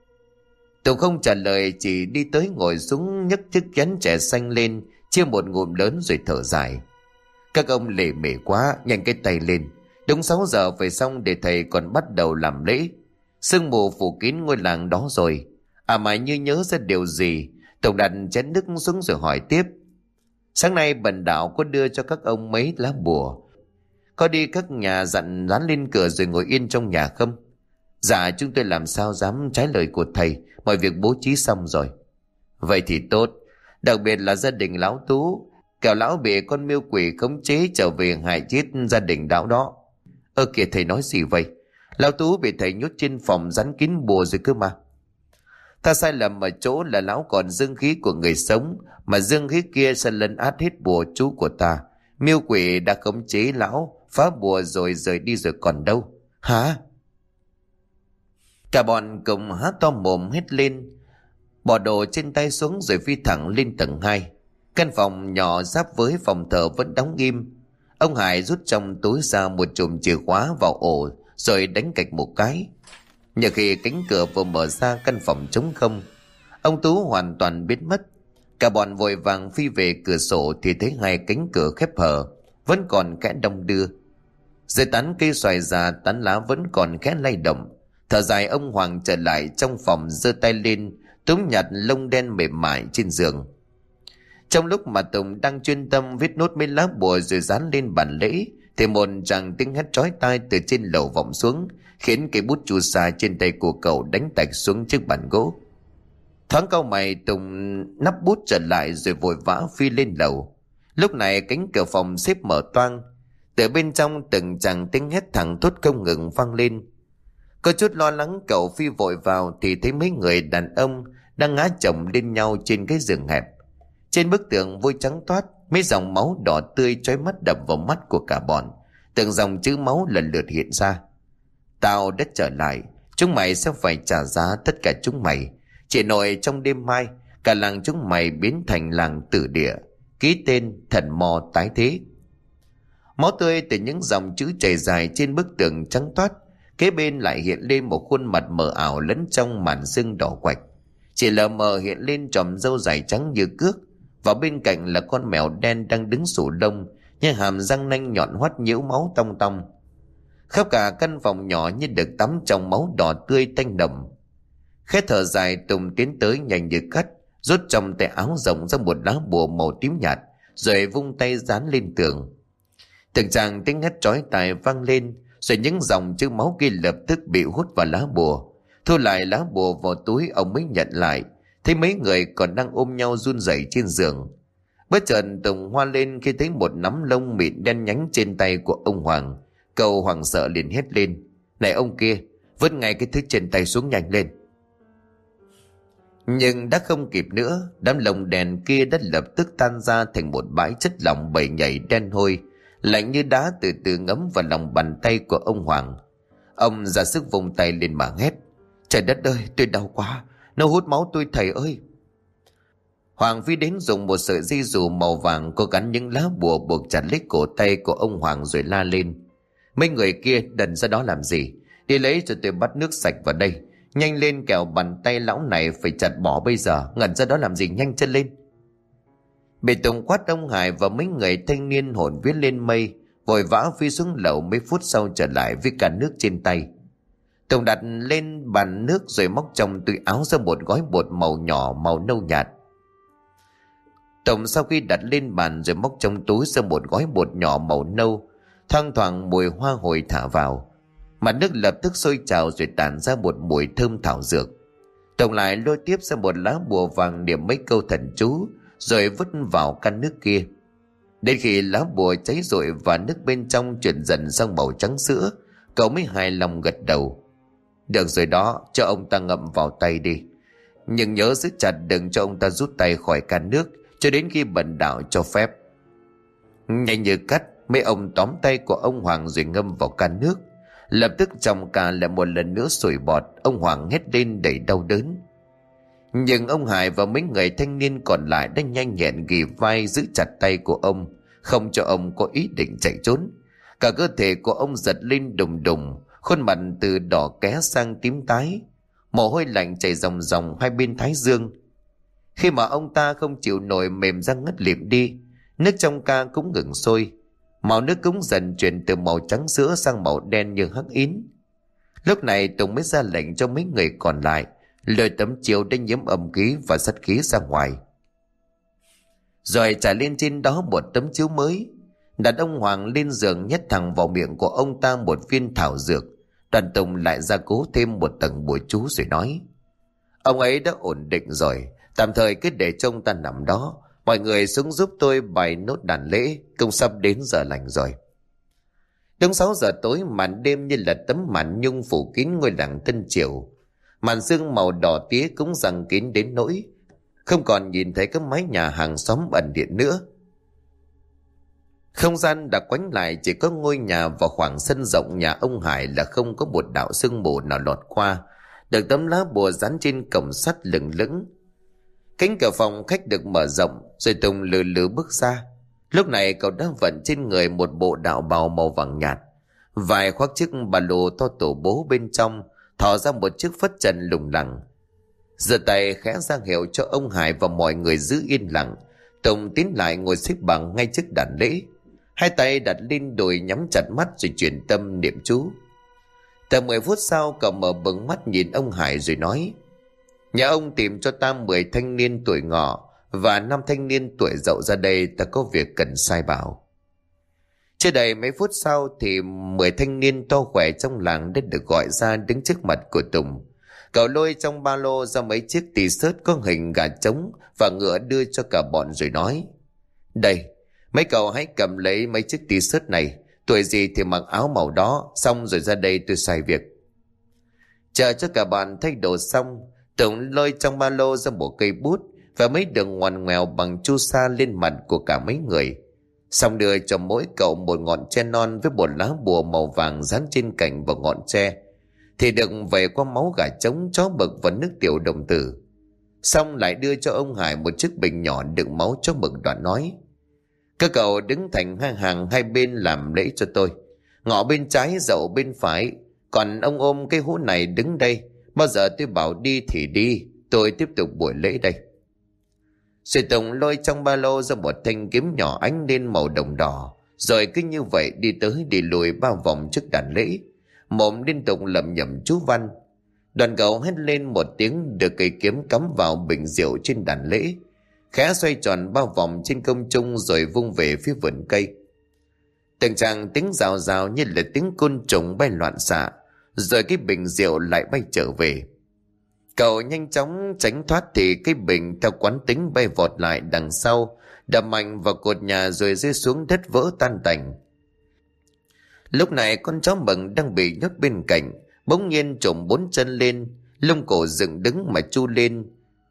Tùng không trả lời, chỉ đi tới ngồi xuống nhấc chiếc chén chè xanh lên, chia một ngụm lớn rồi thở dài. Các ông lề mề quá, nhanh cái tay lên. Đúng sáu giờ phải xong để thầy còn bắt đầu làm lễ. Sương mù phủ kín ngôi làng đó rồi. À mà như nhớ ra điều gì, Tùng đặt chén nước xuống rồi hỏi tiếp: Sáng nay bần đạo có đưa cho các ông mấy lá bùa, có đi các nhà dặn dán lên cửa rồi ngồi yên trong nhà không? Dạ chúng tôi làm sao dám trái lời của thầy, mọi việc bố trí xong rồi. Vậy thì tốt, đặc biệt là gia đình lão Tú, kẻo lão bị con miêu quỷ khống chế trở về hại chết gia đình lão đó. Ơ kìa, thầy nói gì vậy? Lão Tú bị thầy nhốt trên phòng dán kín bùa rồi cơ mà. Ta sai lầm ở chỗ là lão còn dương khí của người sống, mà dương khí kia sẽ lấn át hết bùa chú của ta. Miêu quỷ đã khống chế lão, phá bùa rồi rời đi rồi còn đâu. Hả? Cả bọn cùng há to mồm hét lên, bỏ đồ trên tay xuống rồi phi thẳng lên tầng hai. Căn phòng nhỏ giáp với phòng thờ vẫn đóng im. Ông Hải rút trong túi ra một chùm chìa khóa vào ổ rồi đánh cạch một cái. Nhờ khi cánh cửa vừa mở ra, căn phòng trống không. Ông Tú hoàn toàn biến mất. Cả bọn vội vàng phi về cửa sổ thì thấy hai cánh cửa khép hờ vẫn còn kẽ đong đưa. Dưới tán cây xoài già, tán lá vẫn còn khẽ lay động. Thở dài, ông Hoàng trở lại trong phòng, giơ tay lên túm nhặt lông đen mềm mại trên giường. Trong lúc mà Tùng đang chuyên tâm viết nốt mấy lá bùa rồi dán lên bàn lễ, thì một tràng tiếng hét chói tai từ trên lầu vọng xuống, khiến cây bút chu sa trên tay của cậu đánh tạch xuống chiếc bàn gỗ. Thoáng cau mày, Tùng nắp bút trở lại rồi vội vã phi lên lầu. Lúc này cánh cửa phòng xếp mở toang, từ bên trong từng tràng tiếng hét thẳng thốt không ngừng vang lên. Có chút lo lắng, cậu phi vội vào thì thấy mấy người đàn ông đang ngã chồng lên nhau trên cái giường hẹp. Trên bức tường vôi trắng toát, mấy dòng máu đỏ tươi chói mắt đập vào mắt của cả bọn. Từng dòng chữ máu lần lượt hiện ra: tao đã trở lại, chúng mày sẽ phải trả giá tất cả chúng mày. Chỉ nội trong đêm mai, cả làng chúng mày biến thành làng tử địa, ký tên thần mò tái thế. Máu tươi từ những dòng chữ chảy dài trên bức tường trắng toát, kế bên lại hiện lên một khuôn mặt mờ ảo lẫn trong màn sương đỏ quạch. Chỉ lờ mờ hiện lên chòm râu dài trắng như cước, và bên cạnh là con mèo đen đang đứng sủ lông, nhưng hàm răng nanh nhọn hoắt nhiễu máu tong tong. Khắp cả căn phòng nhỏ như được tắm trong máu đỏ tươi tanh nồng. Khẽ thở dài, Tùng tiến tới nhanh như cắt, rút trong tay áo rộng ra một lá bùa màu tím nhạt, rồi vung tay dán lên tường. Từng tràng tiếng hét chói tai vang lên, rồi những dòng chữ máu kia lập tức bị hút vào lá bùa. Thu lại lá bùa vào túi, ông mới nhận lại, thấy mấy người còn đang ôm nhau run rẩy trên giường. Bất chợt Tùng hoa lên khi thấy một nắm lông mịn đen nhánh trên tay của ông Hoàng. Cậu hoảng sợ liền hét lên: này ông kia, vứt ngay cái thứ trên tay xuống nhanh lên. Nhưng đã không kịp nữa, đám lông đèn kia đã lập tức tan ra thành một bãi chất lỏng bầy nhảy đen hôi, lạnh như đá, từ từ ngấm vào lòng bàn tay của ông Hoàng. Ông ra sức vùng tay lên mà hét: trời đất ơi, tôi đau quá, nó hút máu tôi thầy ơi. Hoàng phi đến dùng một sợi dây dù màu vàng có gắn những lá bùa buộc chặt lấy cổ tay của ông Hoàng rồi la lên: mấy người kia đần ra đó làm gì, đi lấy cho tôi bát nước sạch vào đây, nhanh lên, kẻo bàn tay lão này phải chặt bỏ bây giờ, ngẩn ra đó làm gì, nhanh chân lên. Bị Tùng quát, ông Hải và mấy người thanh niên hồn vía lên mây, vội vã phi xuống lầu, mấy phút sau trở lại với cả nước trên tay. Tùng đặt lên bàn nước rồi móc trong túi áo ra một gói bột màu nhỏ màu nâu nhạt. Tùng sau khi đặt lên bàn rồi móc trong túi ra một gói bột nhỏ màu nâu, thoang thoảng mùi hoa hồi thả vào. Mặt nước lập tức sôi trào rồi tản ra một mùi thơm thảo dược. Tùng lại lôi tiếp ra một lá bùa vàng niệm mấy câu thần chú rồi vứt vào căn nước kia. Đến khi lá bùa cháy rụi và nước bên trong chuyển dần sang màu trắng sữa, cậu mới hài lòng gật đầu: được rồi đó, cho ông ta ngậm vào tay đi, nhưng nhớ giữ chặt, đừng cho ông ta rút tay khỏi can nước cho đến khi bần đạo cho phép. Nhanh như cắt, mấy ông tóm tay của ông Hoàng rồi ngâm vào can nước. Lập tức trong ca lại một lần nữa sủi bọt, ông Hoàng hét lên đầy đau đớn. Nhưng ông Hải và mấy người thanh niên còn lại đã nhanh nhẹn ghì vai giữ chặt tay của ông, không cho ông có ý định chạy trốn. Cả cơ thể của ông giật lên đùng đùng, khuôn mặt từ đỏ ké sang tím tái, mồ hôi lạnh chảy ròng ròng hai bên thái dương. Khi mà ông ta không chịu nổi mềm ra ngất lịm đi, nước trong ca cũng ngừng sôi, màu nước cũng dần chuyển từ màu trắng sữa sang màu đen như hắc ín. Lúc này Tùng mới ra lệnh cho mấy người còn lại lôi tấm chiếu đã nhiễm âm khí và sát khí ra ngoài, rồi trải lên trên đó một tấm chiếu mới, đặt ông Hoàng lên giường, nhét thẳng vào miệng của ông ta một viên thảo dược. Đoàn Tùng lại gia cố thêm một tầng bùa chú rồi nói: ông ấy đã ổn định rồi, tạm thời cứ để cho ông ta nằm đó, mọi người xuống giúp tôi bày nốt đàn lễ, công sắp đến giờ lành rồi. Đúng sáu giờ tối, màn đêm như là tấm màn nhung phủ kín ngôi làng Tân Triều. Màn sương màu đỏ tía cũng giăng kín đến nỗi không còn nhìn thấy các mái nhà hàng xóm ẩn điện nữa. Không gian đã quánh lại, chỉ có ngôi nhà và khoảng sân rộng nhà ông Hải là không có một đạo sương mù nào lọt qua, được tấm lá bùa dán trên cổng sắt lừng lững. Cánh cửa phòng khách được mở rộng, rồi Tùng lừ lừ bước ra. Lúc này cậu đã vận trên người một bộ đạo bào màu vàng nhạt, vài khoác chiếc ba lô to tổ bố bên trong, thò ra một chiếc phất trần lủng lẳng. Giơ tay khẽ ra hiệu cho ông Hải và mọi người giữ yên lặng. Tùng tiến lại ngồi xếp bằng ngay trước đàn lễ. Hai tay đặt lên đùi, nhắm chặt mắt rồi chuyển tâm niệm chú. Tầm mười phút sau, cậu mở bừng mắt nhìn ông Hải rồi nói: nhà ông tìm cho ta mười thanh niên tuổi ngọ và năm thanh niên tuổi dậu ra đây, ta có việc cần sai bảo. Chưa đầy mấy phút sau thì mười thanh niên to khỏe trong làng đã được gọi ra đứng trước mặt của Tùng. Cậu lôi trong ba lô ra mấy chiếc t-shirt có hình gà trống và ngựa đưa cho cả bọn rồi nói: đây, mấy cậu hãy cầm lấy mấy chiếc t-shirt này, tuổi gì thì mặc áo màu đó, xong rồi ra đây tôi sai việc. Chờ cho cả bạn thay đồ xong, Tùng lôi trong ba lô ra một cây bút và mấy đường ngoằn ngoèo bằng chu sa lên mặt của cả mấy người, xong đưa cho mỗi cậu một ngọn tre non với một lá bùa màu vàng dán trên cành và ngọn tre, thì được vẩy qua máu gà trống, chó mực và nước tiểu đồng tử. Xong lại đưa cho ông Hải một chiếc bình nhỏ đựng máu chó mực, đoạn nói: các cậu đứng thành hai hàng hai bên làm lễ cho tôi, ngọ bên trái, dậu bên phải, còn ông ôm cái hũ này đứng đây, bao giờ tôi bảo đi thì đi, tôi tiếp tục buổi lễ đây. Rồi Tùng lôi trong ba lô ra một thanh kiếm nhỏ ánh lên màu đồng đỏ, rồi cứ như vậy đi tới đi lùi ba vòng trước đàn lễ, mồm liên tục lẩm nhẩm chú văn. Đoàn cậu hét lên một tiếng, được cây kiếm cắm vào bình rượu trên đàn lễ, khẽ xoay tròn ba vòng trên không trung rồi vung về phía vườn cây. Từng tràng tiếng rào rào như là tiếng côn trùng bay loạn xạ, rồi cái bình rượu lại bay trở về. Cậu nhanh chóng tránh thoát thì cái bình theo quán tính bay vọt lại đằng sau, đập mạnh vào cột nhà rồi rơi xuống đất vỡ tan tành. Lúc này con chó mực đang bị nhốt bên cạnh bỗng nhiên trồm bốn chân lên, lông cổ dựng đứng mà chu lên.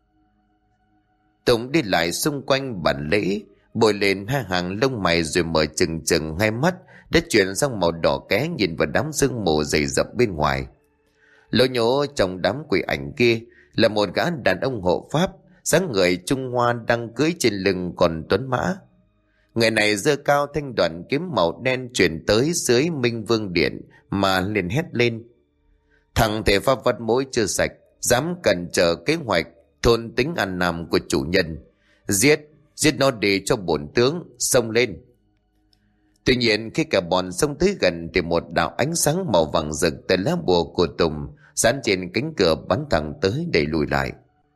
Tùng đi lại xung quanh bàn lễ, bồi lên hai hàng lông mày rồi mở chừng chừng hai mắt đã chuyển sang màu đỏ ké, nhìn vào đám sương mù dày dập bên ngoài. Lỗ nhỗ trong đám quỷ ảnh kia là một gã đàn ông hộ pháp, dáng người Trung Hoa đang cưỡi trên lưng con tuấn mã. Người này giơ cao thanh đoạn kiếm màu đen chuyển tới dưới Minh Vương Điện mà liền hét lên: thằng thể pha vắt mối chưa sạch, dám cản trở kế hoạch thôn tính ăn nằm của chủ nhân, giết giết nó để cho bổn tướng, xông lên. Tuy nhiên khi cả bọn xông tới gần thì một đạo ánh sáng màu vàng rực từ lá bùa của Tùng dán trên cánh cửa bắn thẳng tới đẩy lùi lại.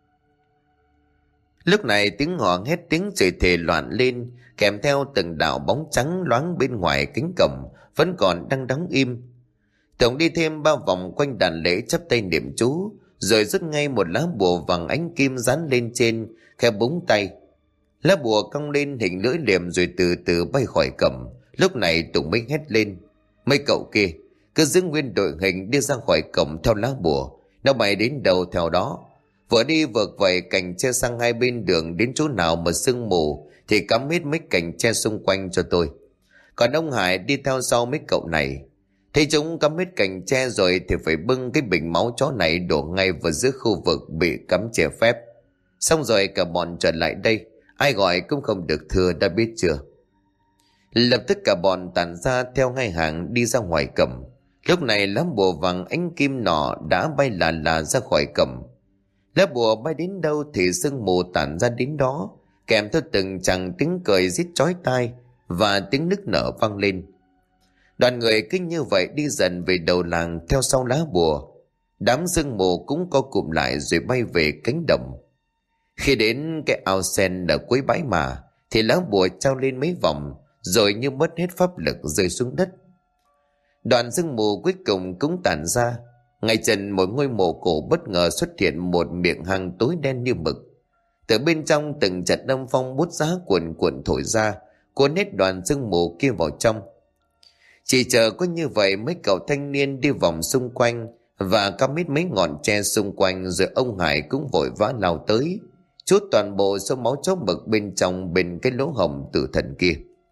Lúc này tiếng hò hét, tiếng chửi thề loạn lên, kèm theo từng đạo bóng trắng loáng bên ngoài cánh cổng vẫn còn đang đóng im. Tùng đi thêm ba vòng quanh đàn lễ, chắp tay niệm chú, rồi rút ngay một lá bùa vàng ánh kim dán lên trên, khẽ búng tay. Lá bùa cong lên hình lưỡi liềm rồi từ từ bay khỏi cổng. Lúc này Tùng mới hét lên: mấy cậu kia cứ giữ nguyên đội hình đi ra khỏi cổng theo lá bùa, nó bay đến đâu theo đó. Vừa đi vừa vẩy cành tre sang hai bên đường, đến chỗ nào mà sương mù thì cắm hết mấy cành tre xung quanh cho tôi. Còn ông Hải đi theo sau mấy cậu này, thấy chúng cắm hết cành tre rồi thì phải bưng cái bình máu chó này đổ ngay vào giữa khu vực bị cắm che phép. Xong rồi cả bọn trở lại đây, ai gọi cũng không được thưa, đã biết chưa? Lập tức cả bọn tản ra theo hai hàng đi ra ngoài cổng. Lúc này lá bùa vàng ánh kim nọ đã bay là là ra khỏi cổng. Lá bùa bay đến đâu thì sương mù tản ra đến đó, kèm theo từng chàng tiếng cười rít chói tai và tiếng nức nở vang lên. Đoàn người cứ như vậy đi dần về đầu làng theo sau lá bùa. Đám sương mù cũng co cụm lại rồi bay về cánh đồng. Khi đến cái ao sen ở cuối bãi mà thì lá bùa trao lên mấy vòng rồi như mất hết pháp lực rơi xuống đất. Đoạn sương mù cuối cùng cũng tản ra. Ngay chân một ngôi mộ cổ bất ngờ xuất hiện một miệng hang tối đen như mực. Từ bên trong từng trận âm phong bút giá cuồn cuộn thổi ra, cuốn hết đoàn sương mù kia vào trong. Chỉ chờ có như vậy mấy cậu thanh niên đi vòng xung quanh và cắm hết mấy ngọn tre xung quanh, rồi ông Hải cũng vội vã lao tới, trút toàn bộ số máu chó mực bên trong bên cái lỗ hổng tử thần kia.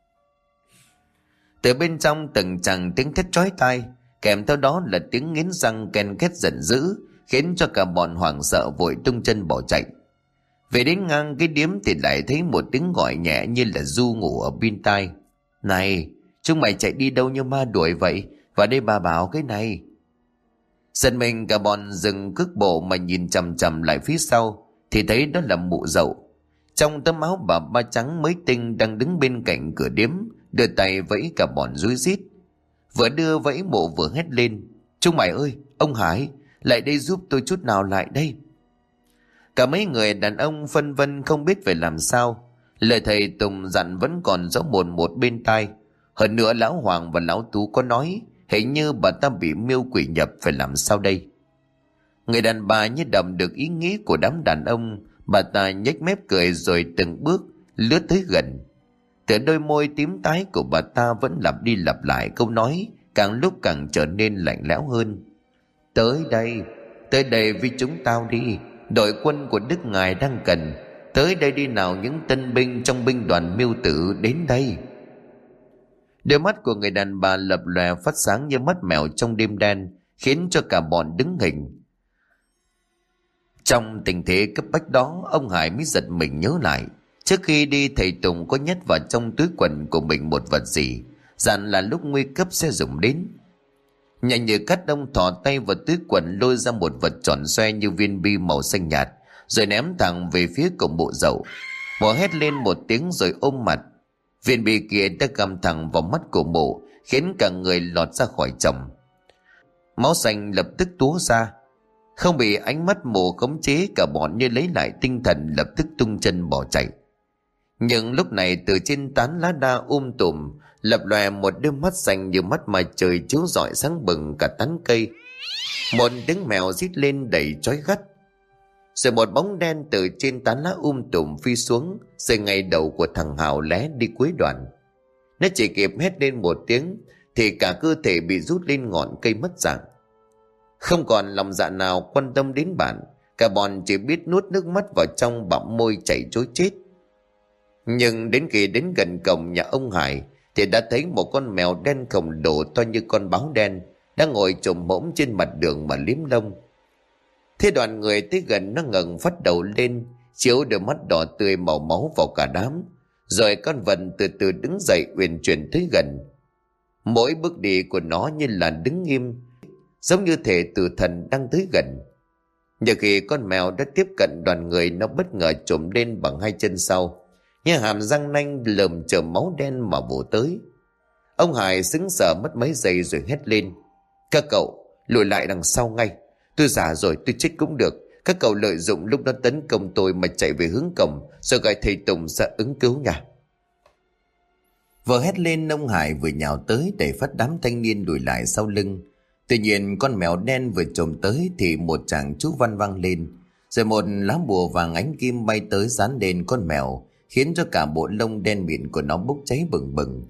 Từ bên trong từng chàng tiếng thét chói tai, kèm theo đó là tiếng nghiến răng ken két giận dữ, khiến cho cả bọn hoảng sợ vội tung chân bỏ chạy. Về đến ngang cái điếm thì lại thấy một tiếng gọi nhẹ như là ru ngủ ở bên tai: này, chúng mày chạy đi đâu như ma đuổi vậy? Vào đây bà bảo cái này. Giật mình cả bọn dừng cước bộ mà nhìn chằm chằm lại phía sau thì thấy đó là mụ Dậu. Trong tấm áo bà ba trắng mới tinh đang đứng bên cạnh cửa điếm, đưa tay vẫy cả bọn rúi rít. Vừa đưa vẫy mộ vừa hét lên: Chúng mày ơi, ông Hải, lại đây giúp tôi chút nào, lại đây. Cả mấy người đàn ông phân vân không biết phải làm sao. Lời thầy Tùng dặn vẫn còn rõ mồn một bên tai. Hơn nữa lão Hoàng và lão Tú có nói hình như bà ta bị miêu quỷ nhập, phải làm sao đây? Người đàn bà như đọc được ý nghĩ của đám đàn ông, bà ta nhếch mép cười rồi từng bước lướt tới gần. Từ đôi môi tím tái của bà ta vẫn lặp đi lặp lại câu nói, càng lúc càng trở nên lạnh lẽo hơn. Tới đây, tới đây với chúng tao đi, đội quân của Đức Ngài đang cần. Tới đây đi nào những tân binh trong binh đoàn miêu tử, đến đây. Đôi mắt của người đàn bà lập lòe phát sáng như mắt mèo trong đêm đen, khiến cho cả bọn đứng hình. Trong tình thế cấp bách đó, ông Hải mới giật mình nhớ lại, trước khi đi thầy Tùng có nhét vào trong túi quần của mình một vật gì, dặn là lúc nguy cấp sẽ dùng đến. Nhanh như cắt, ông thò tay vào túi quần lôi ra một vật tròn xoe như viên bi màu xanh nhạt, rồi ném thẳng về phía cổng bộ dậu. Mộ hét lên một tiếng rồi ôm mặt. Viên bi kia đã găm thẳng vào mắt của mộ, khiến cả người lọt ra khỏi chồng. Máu xanh lập tức túa ra. Không bị ánh mắt mộ khống chế, cả bọn như lấy lại tinh thần, lập tức tung chân bỏ chạy. Nhưng lúc này từ trên tán lá đa um tùm lập lòe một đôi mắt xanh như mắt mặt trời chiếu rọi sáng bừng cả tán cây. Một tiếng mèo rít lên đầy chói gắt. Rồi một bóng đen từ trên tán lá um tùm phi xuống, rơi ngay đầu của thằng Hào lé đi cuối đoạn. Nó chỉ kịp hét lên một tiếng thì cả cơ thể bị rút lên ngọn cây mất dạng. Không còn lòng dạ nào quan tâm đến bạn, cả bọn chỉ biết nuốt nước mắt vào trong, bặm môi chảy trối chết. Nhưng đến khi đến gần cổng nhà ông Hải thì đã thấy một con mèo đen khổng lồ to như con báo đen đang ngồi chồm hổm trên mặt đường mà liếm lông. Thế đoàn người tới gần, nó ngẩng phát đầu lên, chiếu đôi mắt đỏ tươi màu máu vào cả đám. Rồi con vật từ từ đứng dậy uyển chuyển tới gần. Mỗi bước đi của nó như là đứng im, giống như thể tử thần đang tới gần. Nhưng khi con mèo đã tiếp cận đoàn người, nó bất ngờ trồm lên bằng hai chân sau, như hàm răng nanh lởm chởm máu đen mà vồ tới. Ông Hải sững sờ mất mấy giây rồi hét lên: Các cậu lùi lại đằng sau ngay. Tôi già rồi, tôi chết cũng được. Các cậu lợi dụng lúc nó tấn công tôi mà chạy về hướng cổng, rồi gọi thầy Tùng ra ứng cứu nha. Vừa hét lên, ông Hải vừa nhào tới để phát đám thanh niên lùi lại sau lưng. Tuy nhiên con mèo đen vừa trồm tới thì một tràng chú văn vang lên, rồi một lá bùa vàng ánh kim bay tới dán lên con mèo, khiến cho cả bộ lông đen mịn của nó bốc cháy bừng bừng.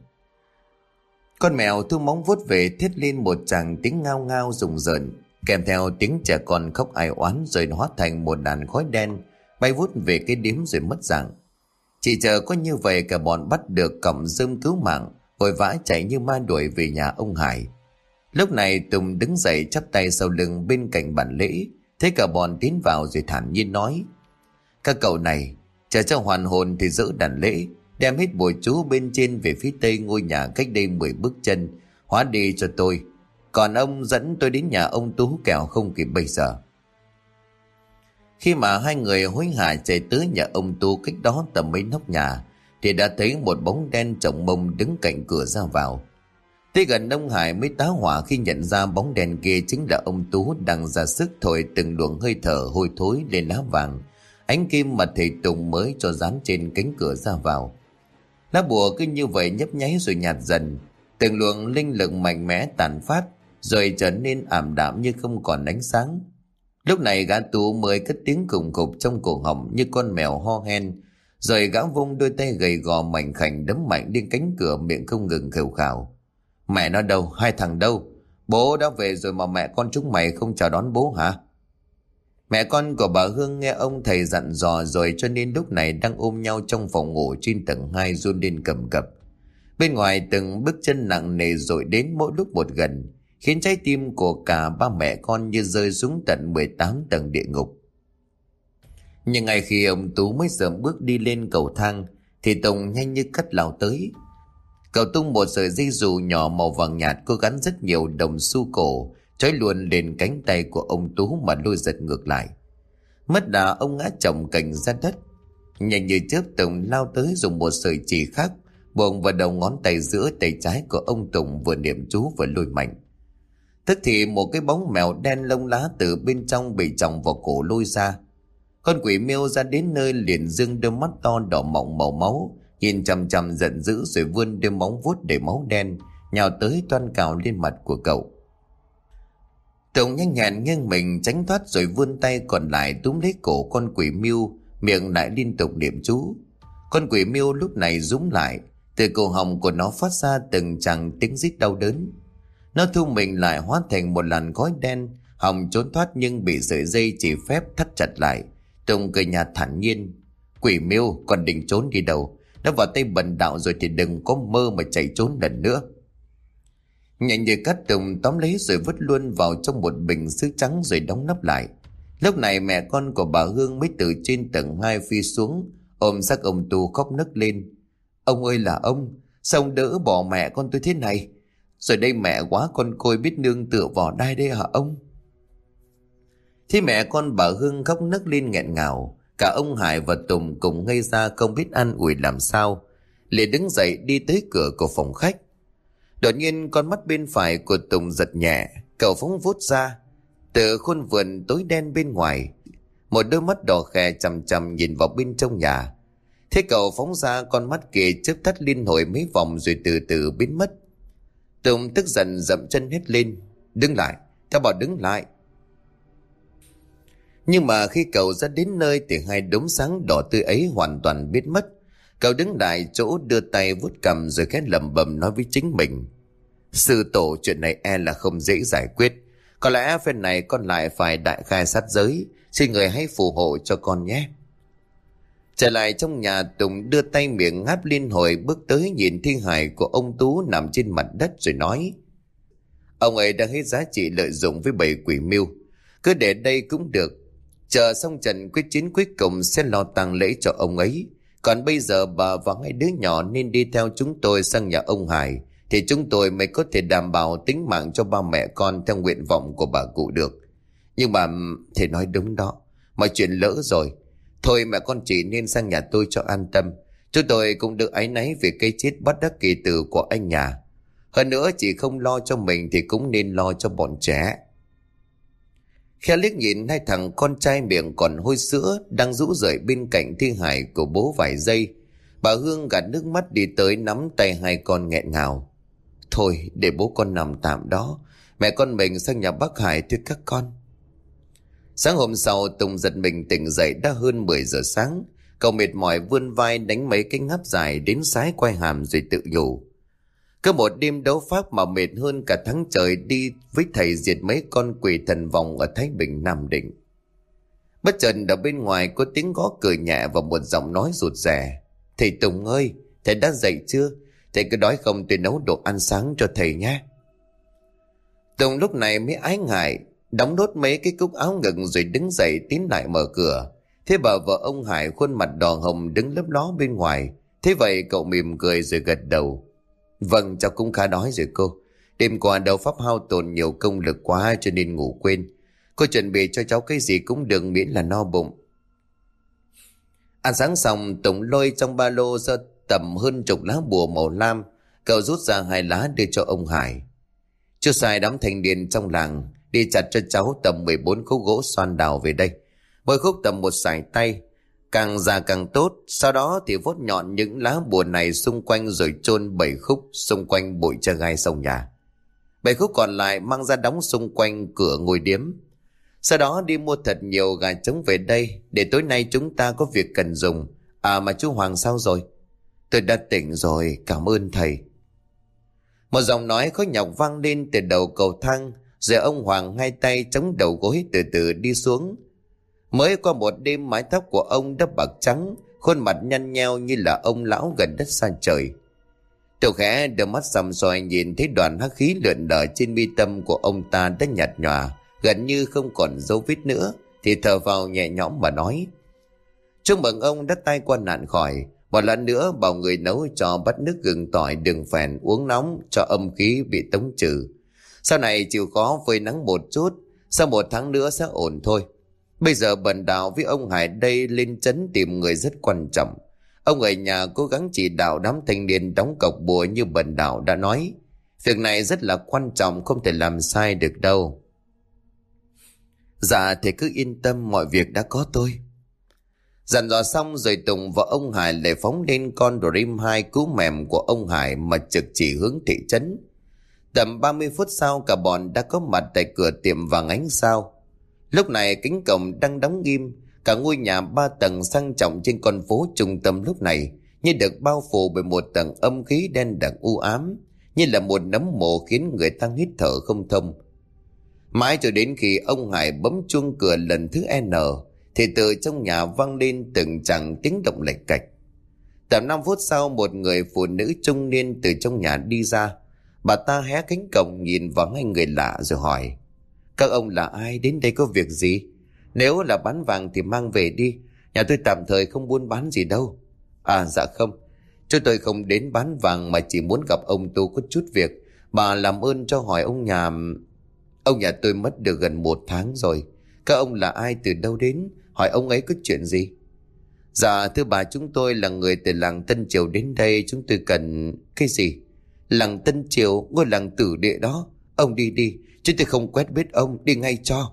Con mèo thu móng vuốt về, thét lên một tràng tiếng ngao ngao rùng rợn, kèm theo tiếng trẻ con khóc ai oán, rồi nó hóa thành một đàn khói đen bay vút về cái điếm rồi mất dạng. Chỉ chờ có như vậy, cả bọn bắt được cọng rơm cứu mạng, vội vã chạy như ma đuổi về nhà ông Hải. Lúc này Tùng đứng dậy chắp tay sau lưng bên cạnh bàn lễ, thấy cả bọn tiến vào rồi thản nhiên nói: Các cậu này, chờ cho hoàn hồn thì dỡ đàn lễ, đem hết bùa chú bên trên về phía tây ngôi nhà cách đây mười bước chân, hóa đi cho tôi. Còn ông dẫn tôi đến nhà ông Tú kẻo không kịp bây giờ. Khi mà hai người hối hả chạy tới nhà ông Tú cách đó tầm mấy nóc nhà, thì đã thấy một bóng đen chồng mông đứng cạnh cửa ra vào. Tới gần, ông Hải mới tá hỏa khi nhận ra bóng đèn kia chính là ông Tú đang ra sức thổi từng luồng hơi thở hôi thối lên lá vàng, ánh kim mà thầy Tùng mới cho dán trên cánh cửa ra vào. Lá bùa cứ như vậy nhấp nháy rồi nhạt dần, từng luồng linh lực mạnh mẽ tàn phát, rồi trở nên ảm đạm như không còn ánh sáng. Lúc này gã Tú mới cất tiếng khủng khục trong cổ họng như con mèo ho hen, rồi gã vung đôi tay gầy gò mảnh khảnh đấm mạnh lên cánh cửa, miệng không ngừng khều khào: Mẹ nó đâu? Hai thằng đâu? Bố đã về rồi mà mẹ con chúng mày không chào đón bố hả? Mẹ con của bà Hương nghe ông thầy dặn dò rồi, cho nên lúc này đang ôm nhau trong phòng ngủ trên tầng hai, run lên cầm cập. Bên ngoài từng bước chân nặng nề dội đến mỗi lúc một gần, khiến trái tim của cả ba mẹ con như rơi xuống tận mười tám tầng địa ngục. Nhưng ngay khi ông Tú mới dậm bước đi lên cầu thang thì Tùng nhanh như cắt lao tới. Cậu tung một sợi dây dù nhỏ màu vàng nhạt có gắn rất nhiều đồng xu cổ, trói luôn lên cánh tay của ông Tú mà lôi giật ngược lại. Mất đà, ông ngã chồng cành ra đất. Nhanh như chớp, Tùng lao tới dùng một sợi chỉ khác buông vào đầu ngón tay giữa tay trái của ông Tùng, vừa niệm chú vừa lôi mạnh. Tức thì một cái bóng mèo đen lông lá từ bên trong bị chồng vào cổ lôi ra. Con quỷ miêu ra đến nơi liền dương đôi mắt to đỏ mọng màu máu, nhìn chằm chằm giận dữ, rồi vươn đôi móng vuốt để máu đen nhào tới toan cào lên mặt của cậu. Tùng nhanh nhẹn nghiêng mình tránh thoát, rồi vươn tay còn lại túm lấy cổ con quỷ miêu, miệng lại liên tục niệm chú. Con quỷ miêu lúc này rúm lại, từ cổ họng của nó phát ra từng tràng tiếng rít đau đớn. Nó thu mình lại hóa thành một làn khói đen, hòng trốn thoát nhưng bị sợi dây chỉ phép thắt chặt lại. Tùng cười nhạt thản nhiên: "Quỷ miêu, còn định trốn đi đâu? Đã vào tay bần đạo rồi thì đừng có mơ mà chạy trốn lần nữa." Nhanh như cắt, Tùng tóm lấy rồi vứt luôn vào trong một bình sứ trắng rồi đóng nắp lại. Lúc này mẹ con của bà Hương mới từ trên tầng hai phi xuống, ôm xác ông Tu khóc nấc lên: "Ông ơi là ông, sao ông đỡ bỏ mẹ con tôi thế này? Rồi đây mẹ quá con côi biết nương tựa vào đai đây hả ông?" Thì mẹ con bà Hương khóc nấc lên nghẹn ngào. Cả ông Hải và Tùng cùng ngây ra không biết an ủi làm sao, liền đứng dậy đi tới cửa của phòng khách. Đột nhiên con mắt bên phải của Tùng giật nhẹ, cậu phóng vút ra. Từ khuôn vườn tối đen bên ngoài, một đôi mắt đỏ khè chằm chằm nhìn vào bên trong nhà. Thế cậu phóng ra, con mắt kia chớp tắt liên hồi mấy vòng rồi từ từ biến mất. Tùng tức giận dậm chân hét lên: "Đứng lại, tao bảo đứng lại!" Nhưng mà khi cậu ra đến nơi thì hai đốm sáng đỏ tươi ấy hoàn toàn biến mất. Cậu đứng lại chỗ, đưa tay vuốt cằm rồi khẽ lẩm bẩm nói với chính mình: "Sư tổ, chuyện này e là không dễ giải quyết. Có lẽ phen này con lại phải đại khai sát giới. Xin người hãy phù hộ cho con nhé." Trở lại trong nhà, Tùng đưa tay miệng ngáp liên hồi, bước tới nhìn thi hài của ông Tú nằm trên mặt đất rồi nói: "Ông ấy đã hết giá trị lợi dụng với bầy quỷ mưu. Cứ để đây cũng được. Chờ xong trận quyết chiến cuối cùng sẽ lo tang lễ cho ông ấy. Còn bây giờ bà và hai đứa nhỏ nên đi theo chúng tôi sang nhà ông Hải, thì chúng tôi mới có thể đảm bảo tính mạng cho ba mẹ con theo nguyện vọng của bà cụ được. Nhưng mà thì nói đúng đó, mọi chuyện lỡ rồi. Thôi mẹ con chỉ nên sang nhà tôi cho an tâm. Chúng tôi cũng được áy náy về cái chết bất đắc kỳ tử của anh nhà. Hơn nữa, chỉ không lo cho mình thì cũng nên lo cho bọn trẻ." Khe liếc nhìn hai thằng con trai miệng còn hôi sữa đang rũ rượi bên cạnh thi hài của bố vài giây, bà Hương gạt nước mắt đi tới nắm tay hai con nghẹn ngào: "Thôi để bố con nằm tạm đó, mẹ con mình sang nhà bác Hải thôi các con." Sáng hôm sau, Tùng giật mình tỉnh dậy đã hơn mười giờ sáng. Cậu mệt mỏi vươn vai đánh mấy cái ngáp dài đến sái quai hàm rồi tự nhủ: "Cứ một đêm đấu pháp mà mệt hơn cả tháng trời đi với thầy diệt mấy con quỷ thần vòng ở Thái Bình, Nam Định." Bất chợt ở bên ngoài có tiếng gõ cửa nhẹ và một giọng nói rụt rè: "Thầy Tùng ơi, thầy đã dậy chưa? Thầy cứ đói không tôi nấu đồ ăn sáng cho thầy nhé." Tùng lúc này mới ái ngại đóng đốt mấy cái cúc áo ngực rồi đứng dậy tiến lại mở cửa. Thế bà vợ ông Hải khuôn mặt đỏ hồng đứng lấp ló bên ngoài. Thế vậy cậu mỉm cười rồi gật đầu: "Vâng, cháu cũng khá đói rồi cô. Đêm qua đấu pháp hao tổn nhiều công lực quá cho nên ngủ quên. Cô chuẩn bị cho cháu cái gì cũng được miễn là no bụng." Ăn sáng xong, Tùng lôi trong ba lô ra tầm hơn chục lá bùa màu lam. Cậu rút ra hai lá đưa cho ông Hải: "Chú sai đám thanh niên trong làng đi chặt cho cháu tầm mười bốn khúc gỗ xoan đào về đây. Mỗi khúc tầm một sải tay, càng già càng tốt. Sau đó thì vốt nhọn những lá bùa này xung quanh rồi chôn bảy khúc xung quanh bụi tre gai sau nhà. Bảy khúc còn lại mang ra đóng xung quanh cửa ngôi điếm. Sau đó đi mua thật nhiều gà trống về đây, để tối nay chúng ta có việc cần dùng. À mà chú Hoàng sao rồi?" "Tôi đã tỉnh rồi, cảm ơn thầy." Một giọng nói khó nhọc vang lên từ đầu cầu thang, rồi ông Hoàng hai tay chống đầu gối từ từ đi xuống. Mới qua một đêm, mái tóc của ông đã bạc trắng, khuôn mặt nhăn nheo như là ông lão gần đất xa trời. Tôi khẽ đưa mắt sầm soi nhìn thấy đoàn hắc khí lượn lờ trên mi tâm của ông ta đã nhạt nhòa, gần như không còn dấu vết nữa, thì thở vào nhẹ nhõm mà nói: "Chúc mừng ông đã tai qua nạn khỏi. Một lần nữa bảo người nấu cho bát nước gừng tỏi đường phèn uống nóng cho âm khí bị tống trừ. Sau này chịu khó phơi nắng một chút, sau một tháng nữa sẽ ổn thôi. Bây giờ bần đạo với ông Hải đây lên trấn tìm người rất quan trọng. Ông ở nhà cố gắng chỉ đạo đám thanh niên đóng cọc bùa như bần đạo đã nói. Việc này rất là quan trọng, không thể làm sai được đâu. Dạ thầy cứ yên tâm, mọi việc đã có tôi. Dặn dò xong rồi Tùng và ông Hải lại phóng lên con Dream hai cú mềm của ông Hải mà trực chỉ hướng thị trấn. Tầm ba mươi phút sau cả bọn đã có mặt tại cửa tiệm vàng ánh sao. Lúc này cánh cổng đang đóng nghiêm, cả ngôi nhà ba tầng sang trọng trên con phố trung tâm lúc này như được bao phủ bởi một tầng âm khí đen đặc u ám, như là một nấm mồ khiến người ta hít thở không thông. Mãi cho đến khi ông Hải bấm chuông cửa lần thứ N thì từ trong nhà vang lên từng chàng tiếng động lạch cạch. Tầm năm phút sau một người phụ nữ trung niên từ trong nhà đi ra. Bà ta hé cánh cổng nhìn vào hai người lạ rồi hỏi: các ông là ai, đến đây có việc gì? Nếu là bán vàng thì mang về đi, nhà tôi tạm thời không buôn bán gì đâu. À dạ không, chúng tôi không đến bán vàng mà chỉ muốn gặp ông Tu có chút việc. Bà làm ơn cho hỏi ông nhà... Ông nhà tôi mất được gần một tháng rồi. Các ông là ai, từ đâu đến, hỏi ông ấy có chuyện gì? Dạ thưa bà, chúng tôi là người từ làng Tân Triều đến đây. Chúng tôi cần... Cái gì? Làng Tân Triều, ngôi làng tử địa đó. Ông đi đi, chứ tôi không quen biết ông, đi ngay cho.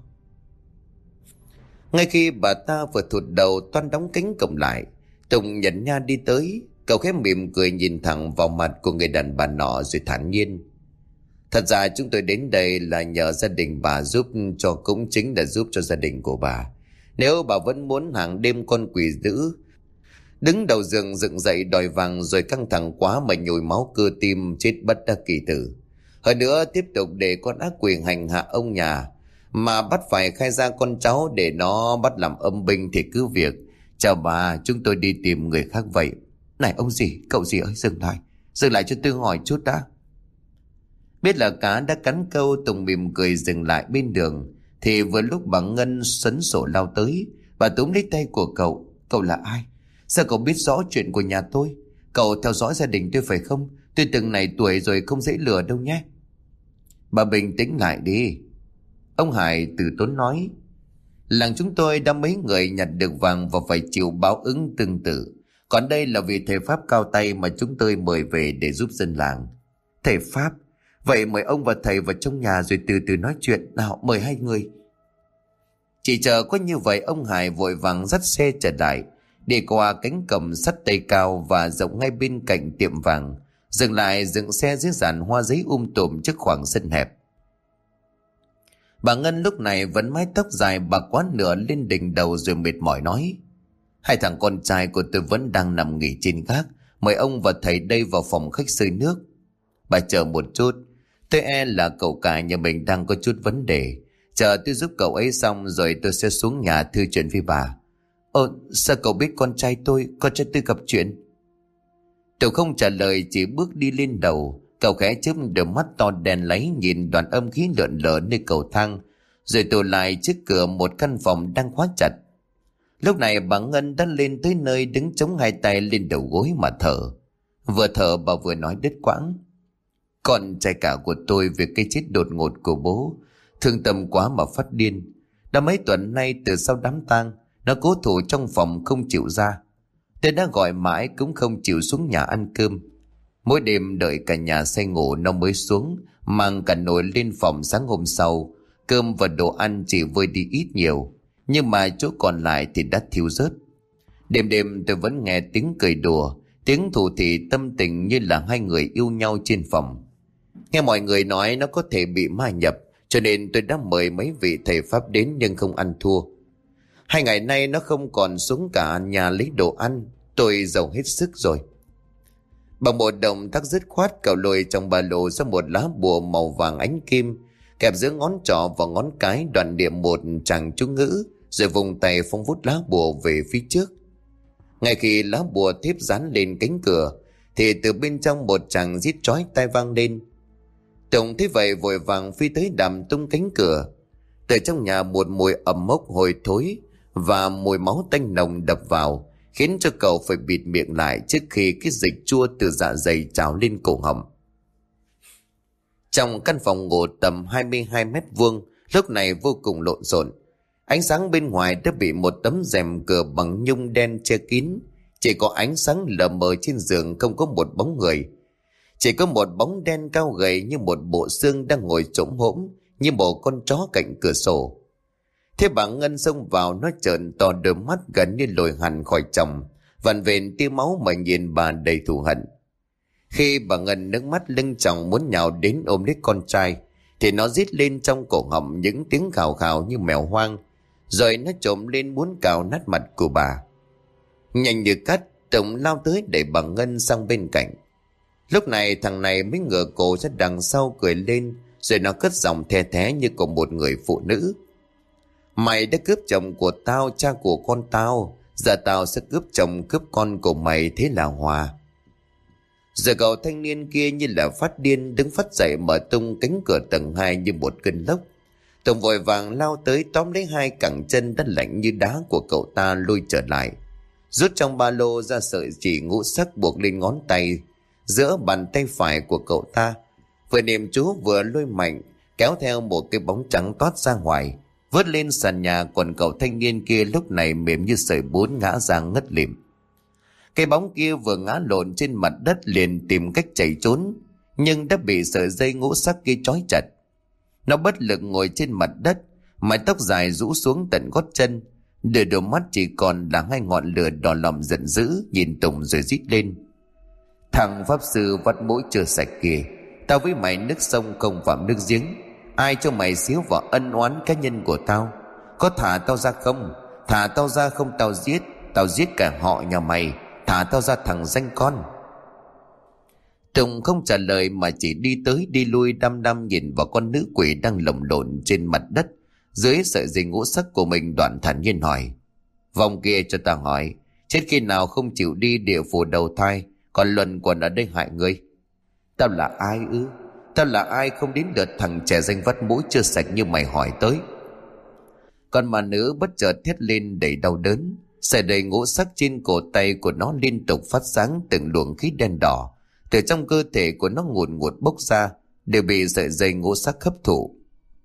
Ngay khi bà ta vừa thụt đầu toan đóng cánh cổng lại, Tùng nhận nha đi tới. Cậu khẽ mỉm cười nhìn thẳng vào mặt của người đàn bà nọ rồi thản nhiên: thật ra chúng tôi đến đây là nhờ gia đình bà giúp cho, cũng chính là giúp cho gia đình của bà. Nếu bà vẫn muốn hàng đêm con quỷ dữ đứng đầu giường dựng dậy đòi vàng rồi căng thẳng quá mà nhồi máu cơ tim chết bất đắc kỳ tử, hơn nữa tiếp tục để con ác quỷ hành hạ ông nhà mà bắt phải khai ra con cháu để nó bắt làm âm binh thì cứ việc. Chào bà, chúng tôi đi tìm người khác vậy. Này ông gì, cậu gì ơi, dừng lại, dừng lại cho tôi hỏi chút đã. Biết là cá đã cắn câu, Tùng mỉm cười dừng lại bên đường. Thì vừa lúc bà Ngân sấn sổ lao tới, bà túm lấy tay của cậu. Cậu là ai? Sao cậu biết rõ chuyện của nhà tôi? Cậu theo dõi gia đình tôi phải không? Tôi từng này tuổi rồi, không dễ lừa đâu nhé. Bà bình tĩnh lại đi. Ông Hải từ tốn nói: làng chúng tôi đã mấy người nhặt được vàng và phải chịu báo ứng tương tự. Còn đây là vị thầy Pháp cao tay mà chúng tôi mời về để giúp dân làng. Thầy Pháp? Vậy mời ông và thầy vào trong nhà rồi từ từ nói chuyện. Nào, mời hai người. Chỉ chờ có như vậy, ông Hải vội vàng dắt xe trở lại, đi qua cánh cổng sắt tay cao và rộng ngay bên cạnh tiệm vàng, dừng lại dựng xe dưới giàn hoa giấy um tùm trước khoảng sân hẹp. Bà Ngân lúc này vẫn mái tóc dài bạc quá nửa lên đỉnh đầu rồi mệt mỏi nói: hai thằng con trai của tôi vẫn đang nằm nghỉ trên gác, mời ông và thầy đây vào phòng khách sơi nước. Bà chờ một chút, tôi e là cậu cả nhà mình đang có chút vấn đề. Chờ tôi giúp cậu ấy xong rồi tôi sẽ xuống nhà thư chuyện với bà. Ồ, sao cậu biết con trai tôi, con trai tôi gặp chuyện? Tôi không trả lời, chỉ bước đi lên đầu. Cậu khẽ chớp đôi mắt to đen láy nhìn đoàn âm khí lượn lờ nơi cầu thang, rồi tụ lại trước cửa một căn phòng đang khóa chặt. Lúc này bà Ngân đã lên tới nơi, đứng chống hai tay lên đầu gối mà thở. Vừa thở bà vừa nói đứt quãng: con trai cả của tôi việc cái chết đột ngột của bố, thương tâm quá mà phát điên. Đã mấy tuần nay từ sau đám tang, nó cố thủ trong phòng không chịu ra. Tôi đã gọi mãi cũng không chịu xuống nhà ăn cơm. Mỗi đêm đợi cả nhà say ngủ nó mới xuống, mang cả nồi lên phòng. Sáng hôm sau, cơm và đồ ăn chỉ vơi đi ít nhiều, nhưng mà chỗ còn lại thì đã thiêu rớt. Đêm đêm tôi vẫn nghe tiếng cười đùa, tiếng thủ thỉ tâm tình như là hai người yêu nhau trên phòng. Nghe mọi người nói nó có thể bị ma nhập, cho nên tôi đã mời mấy vị thầy Pháp đến nhưng không ăn thua. Hai ngày nay nó không còn xuống cả nhà lấy đồ ăn. Tôi giàu hết sức rồi. Bằng một động tác dứt khoát, cậu lôi trong ba lô ra một lá bùa màu vàng ánh kim, kẹp giữa ngón trỏ và ngón cái, đoạn niệm một tràng chú ngữ, rồi vùng tay phóng vút lá bùa về phía trước. Ngay khi lá bùa tiếp dán lên cánh cửa thì từ bên trong một tràng rít chói tai vang lên. Tùng thấy vậy vội vàng phi tới đạp tung cánh cửa. Từ trong nhà một mùi ẩm mốc hôi thối và mùi máu tanh nồng đập vào, khiến cho cậu phải bịt miệng lại trước khi cái dịch chua từ dạ dày trào lên cổ họng. Trong căn phòng ngủ tầm hai mươi hai mét vuông lúc này vô cùng lộn xộn. Ánh sáng bên ngoài đã bị một tấm rèm cửa bằng nhung đen che kín, Chỉ có ánh sáng lờ mờ trên giường, không có một bóng người. Chỉ có một bóng đen cao gầy như một bộ xương đang ngồi trống hỗn như một con chó cạnh cửa sổ. Thế bà Ngân xông vào, nó trợn to đôi mắt gần như lồi hẳn khỏi chồng, vằn vện tia máu mà nhìn bà đầy thù hận. Khi bà Ngân nước mắt lưng tròng muốn nhào đến ôm lấy con trai, thì nó rít lên trong cổ họng những tiếng khào khào như mèo hoang, rồi nó trồm lên muốn cào nát mặt của bà. Nhanh như cắt, Tùng lao tới đẩy bà Ngân sang bên cạnh. Lúc này thằng này mới ngửa cổ ra đằng sau cười lên, rồi nó cất giọng the thé như của một người phụ nữ. Mày đã cướp chồng của tao, cha của con tao, giờ tao sẽ cướp chồng cướp con của mày, thế là hòa. Giờ cậu thanh niên kia như là phát điên đứng phát dậy, mở tung cánh cửa tầng hai như một cơn lốc. Tùng vội vàng lao tới tóm lấy hai cẳng chân đã lạnh như đá của cậu ta lôi trở lại, rút trong ba lô ra sợi chỉ ngũ sắc buộc lên ngón tay giữa bàn tay phải của cậu ta, vừa niệm chú vừa lôi mạnh, kéo theo một cái bóng trắng toát ra ngoài, vớt lên sàn nhà. Còn cậu thanh niên kia lúc này mềm như sợi bún ngã ra ngất lịm. Cái bóng kia vừa ngã lộn trên mặt đất liền tìm cách chạy trốn, nhưng đã bị sợi dây ngũ sắc kia trói chặt. Nó bất lực ngồi trên mặt đất, mái tóc dài rũ xuống tận gót chân, đôi đôi mắt chỉ còn là hai ngọn lửa đỏ lòm giận dữ nhìn Tùng rồi rít lên: Thằng pháp sư vắt mũi chưa sạch kìa, tao với mày nước sông không phạm nước giếng, ai cho mày xíu vào ân oán cá nhân của tao? Có thả tao ra không? Thả tao ra không tao giết, tao giết cả họ nhà mày, thả tao ra thằng danh con. Tùng không trả lời mà chỉ đi tới đi lui đăm đăm nhìn vào con nữ quỷ đang lồng lộn trên mặt đất dưới sợi dây ngũ sắc của mình. Đoạn thản nhiên hỏi: Vòng kia cho tao hỏi, chết khi nào không chịu đi địa phủ đầu thai, còn luẩn quẩn ở đây hại người? Tao là ai ư? Tao là ai không đến lượt thằng trẻ danh vắt mũi chưa sạch như mày hỏi tới? Con ma nữ bất chợt thét lên đầy đau đớn. Sợi dây ngũ sắc trên cổ tay của nó liên tục phát sáng từng luồng khí đen đỏ từ trong cơ thể của nó ngùn ngụt bốc ra, đều bị sợi dây ngũ sắc hấp thụ.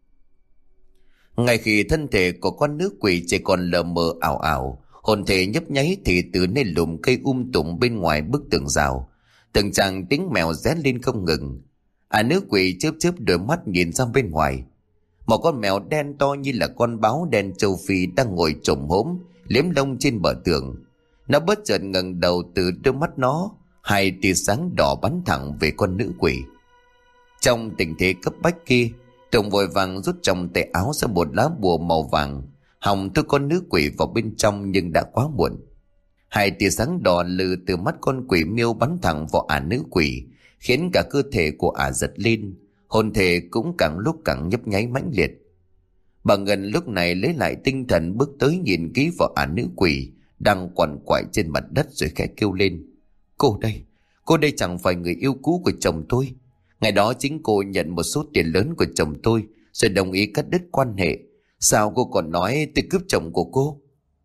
Ngay khi thân thể của con nữ quỷ chỉ còn lờ mờ ảo ảo, hồn thể nhấp nháy, thì từ nơi lùm cây um tùm bên ngoài bức tường rào, từng tràng tiếng mèo ré lên không ngừng. À, nữ quỷ chớp chớp đôi mắt nhìn ra bên ngoài. Một con mèo đen to như là con báo đen châu Phi đang ngồi chồm hổm liếm lông trên bờ tường. Nó bất chợt ngẩng đầu, từ đôi mắt nó hai tia sáng đỏ bắn thẳng về con nữ quỷ. Trong tình thế cấp bách kia, Tùng vội vàng rút trong tay áo ra một lá bùa màu vàng, hòng đưa con nữ quỷ vào bên trong, nhưng đã quá muộn. Hai tia sáng đỏ lừ từ mắt con quỷ miêu bắn thẳng vào ả nữ quỷ, khiến cả cơ thể của ả giật lên, hồn thể cũng càng lúc càng nhấp nháy mãnh liệt. Bà Ngân lúc này lấy lại tinh thần, bước tới nhìn kỹ vào ả nữ quỷ đang quằn quại trên mặt đất, rồi khẽ kêu lên: Cô đây, cô đây chẳng phải người yêu cũ của chồng tôi. Ngày đó chính cô nhận một số tiền lớn của chồng tôi, rồi đồng ý cắt đứt quan hệ. Sao cô còn nói tôi cướp chồng của cô?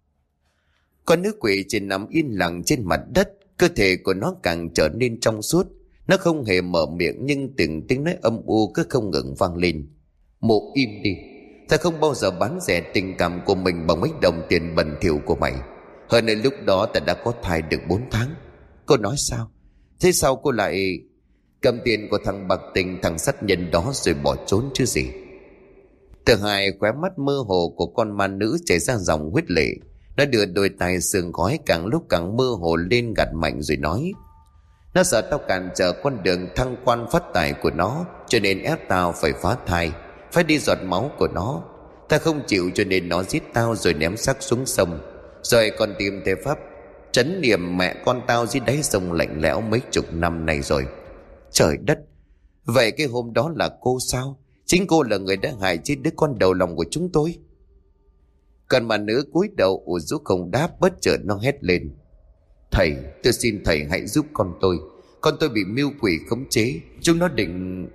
Con nữ quỷ chỉ nằm yên lặng trên mặt đất, cơ thể của nó càng trở nên trong suốt. Nó không hề mở miệng, nhưng từng tiếng nói âm u cứ không ngừng vang lên: Mụ im đi, ta không bao giờ bán rẻ tình cảm của mình bằng mấy đồng tiền bẩn thỉu của mày. Hơn nữa lúc đó ta đã có thai được bốn tháng. Cô nói sao? Thế sao cô lại cầm tiền của thằng bạc tình, thằng sát nhân đó rồi bỏ trốn chứ gì? Từ hai khóe mắt mơ hồ của con ma nữ chảy ra dòng huyết lệ. Nó đưa đôi tay sương khói càng lúc càng mơ hồ lên, gạt mạnh rồi nói: Nó sợ tao cản trở con đường thăng quan phát tài của nó, cho nên ép tao phải phá thai, phải đi giọt máu của nó. Ta không chịu cho nên nó giết tao rồi ném xác xuống sông, rồi còn tìm thể pháp trấn niệm mẹ con tao dưới đáy sông lạnh lẽo mấy chục năm nay rồi. Trời đất! Vậy cái hôm đó là cô sao? Chính cô là người đã hại chết đứa con đầu lòng của chúng tôi. Còn mà nữ cúi đầu ủ rũ không đáp, bất chợt nó hét lên: Thầy, tôi xin thầy hãy giúp con tôi. Con tôi bị mưu quỷ khống chế, chúng nó định...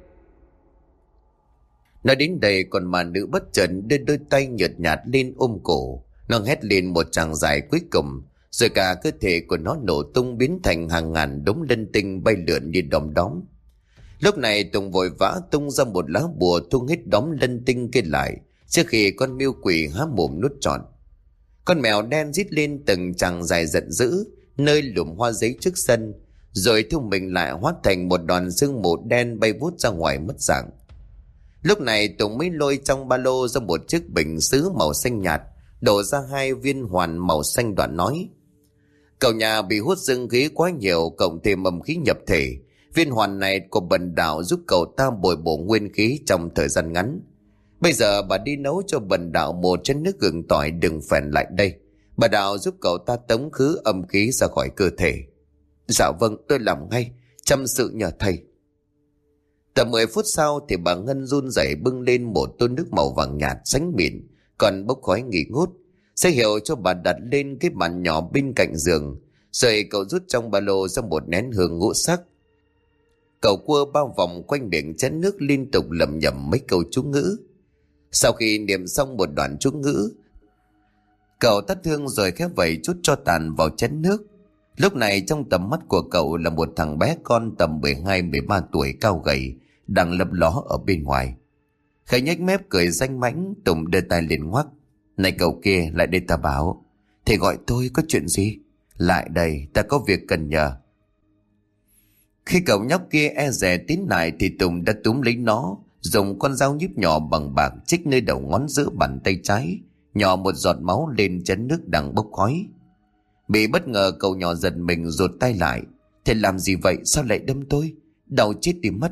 Nói đến đây, còn mà nữ bất chợt đưa đôi tay nhợt nhạt lên ôm cổ. Nó hét lên một tràng dài cuối cùng, rồi cả cơ thể của nó nổ tung, biến thành hàng ngàn đống linh tinh bay lượn như đom đóm. Lúc này Tùng vội vã tung ra một lá bùa thu hết đóm linh tinh kia lại, trước khi con miêu quỷ há mồm nuốt trọn. Con mèo đen rít lên từng tràng dài giận dữ, nơi lùm hoa giấy trước sân, rồi thu mình lại hóa thành một đoàn sương mù đen bay vút ra ngoài mất dạng. Lúc này Tùng mới lôi trong ba lô ra một chiếc bình sứ màu xanh nhạt, đổ ra hai viên hoàn màu xanh, đoạn nói: Cậu nhà bị hút dương khí quá nhiều, cộng thêm âm khí nhập thể. Viên hoàn này của bần đạo giúp cậu ta bồi bổ nguyên khí trong thời gian ngắn. Bây giờ bà đi nấu cho bần đạo một chén nước gừng tỏi đừng phèn lại đây. Bà đạo giúp cậu ta tống khứ âm khí ra khỏi cơ thể. Dạ vâng, tôi làm ngay, chăm sự nhờ thầy. Tầm mười phút sau thì bà Ngân run rẩy bưng lên một tô nước màu vàng nhạt sánh mịn, còn bốc khói nghi ngút. Sẽ hiệu cho bà đặt lên cái bàn nhỏ bên cạnh giường, rồi cậu rút trong ba lô ra một nén hương ngũ sắc. Cậu cua bao vòng quanh miệng chén nước, liên tục lẩm nhẩm mấy câu chú ngữ. Sau khi niệm xong một đoạn chú ngữ, cậu tắt hương rồi khép vẩy chút cho tàn vào chén nước. Lúc này trong tầm mắt của cậu là một thằng bé con tầm mười hai mười ba tuổi, cao gầy, đang lấp ló ở bên ngoài. Khải nhếch mép cười danh mãnh. Tùng đưa tay liền ngoắc: Này cậu kia, lại đây ta bảo. Thầy gọi tôi có chuyện gì? Lại đây, ta có việc cần nhờ. Khi cậu nhóc kia e dè tiến lại thì Tùng đã túm lấy nó, dùng con dao nhíp nhỏ bằng bạc chích nơi đầu ngón giữa bàn tay trái, nhỏ một giọt máu lên chén nước đang bốc khói. Bị bất ngờ, cậu nhỏ giật mình rụt tay lại. Thầy làm gì vậy? Sao lại đâm tôi? Đau chết đi mất.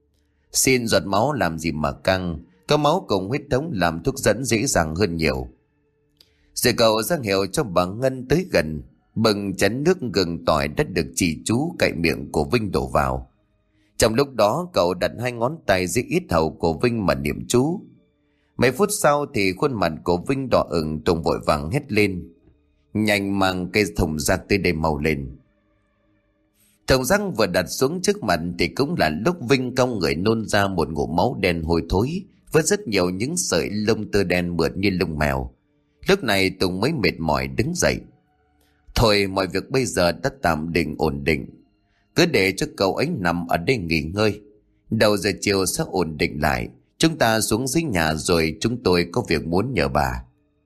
Xin giọt máu làm gì mà căng, có máu cùng huyết thống làm thuốc dẫn dễ dàng hơn nhiều. Rồi cậu ra hiệu cho bà Ngân tới gần, bừng chén nước gừng tỏi đã được chỉ chú cậy miệng của Vinh đổ vào. Trong lúc đó cậu đặt hai ngón tay dưới yết hầu của Vinh mà niệm chú. Mấy phút sau thì khuôn mặt của Vinh đỏ ửng. Tùng vội vàng hét lên: Nhanh mang cây thùng rác tới đây mau lên. Thùng rác vừa đặt xuống trước mặt thì cũng là lúc Vinh cong người nôn ra một ngụm máu đen hôi thối, với rất nhiều những sợi lông tơ đen mượt như lông mèo. Lúc này Tùng mới mệt mỏi đứng dậy. Thôi, mọi việc bây giờ đã tạm định ổn định, cứ để cho cậu ấy nằm ở đây nghỉ ngơi. Đầu giờ chiều sẽ ổn định lại. Chúng ta xuống dưới nhà rồi chúng tôi có việc muốn nhờ bà.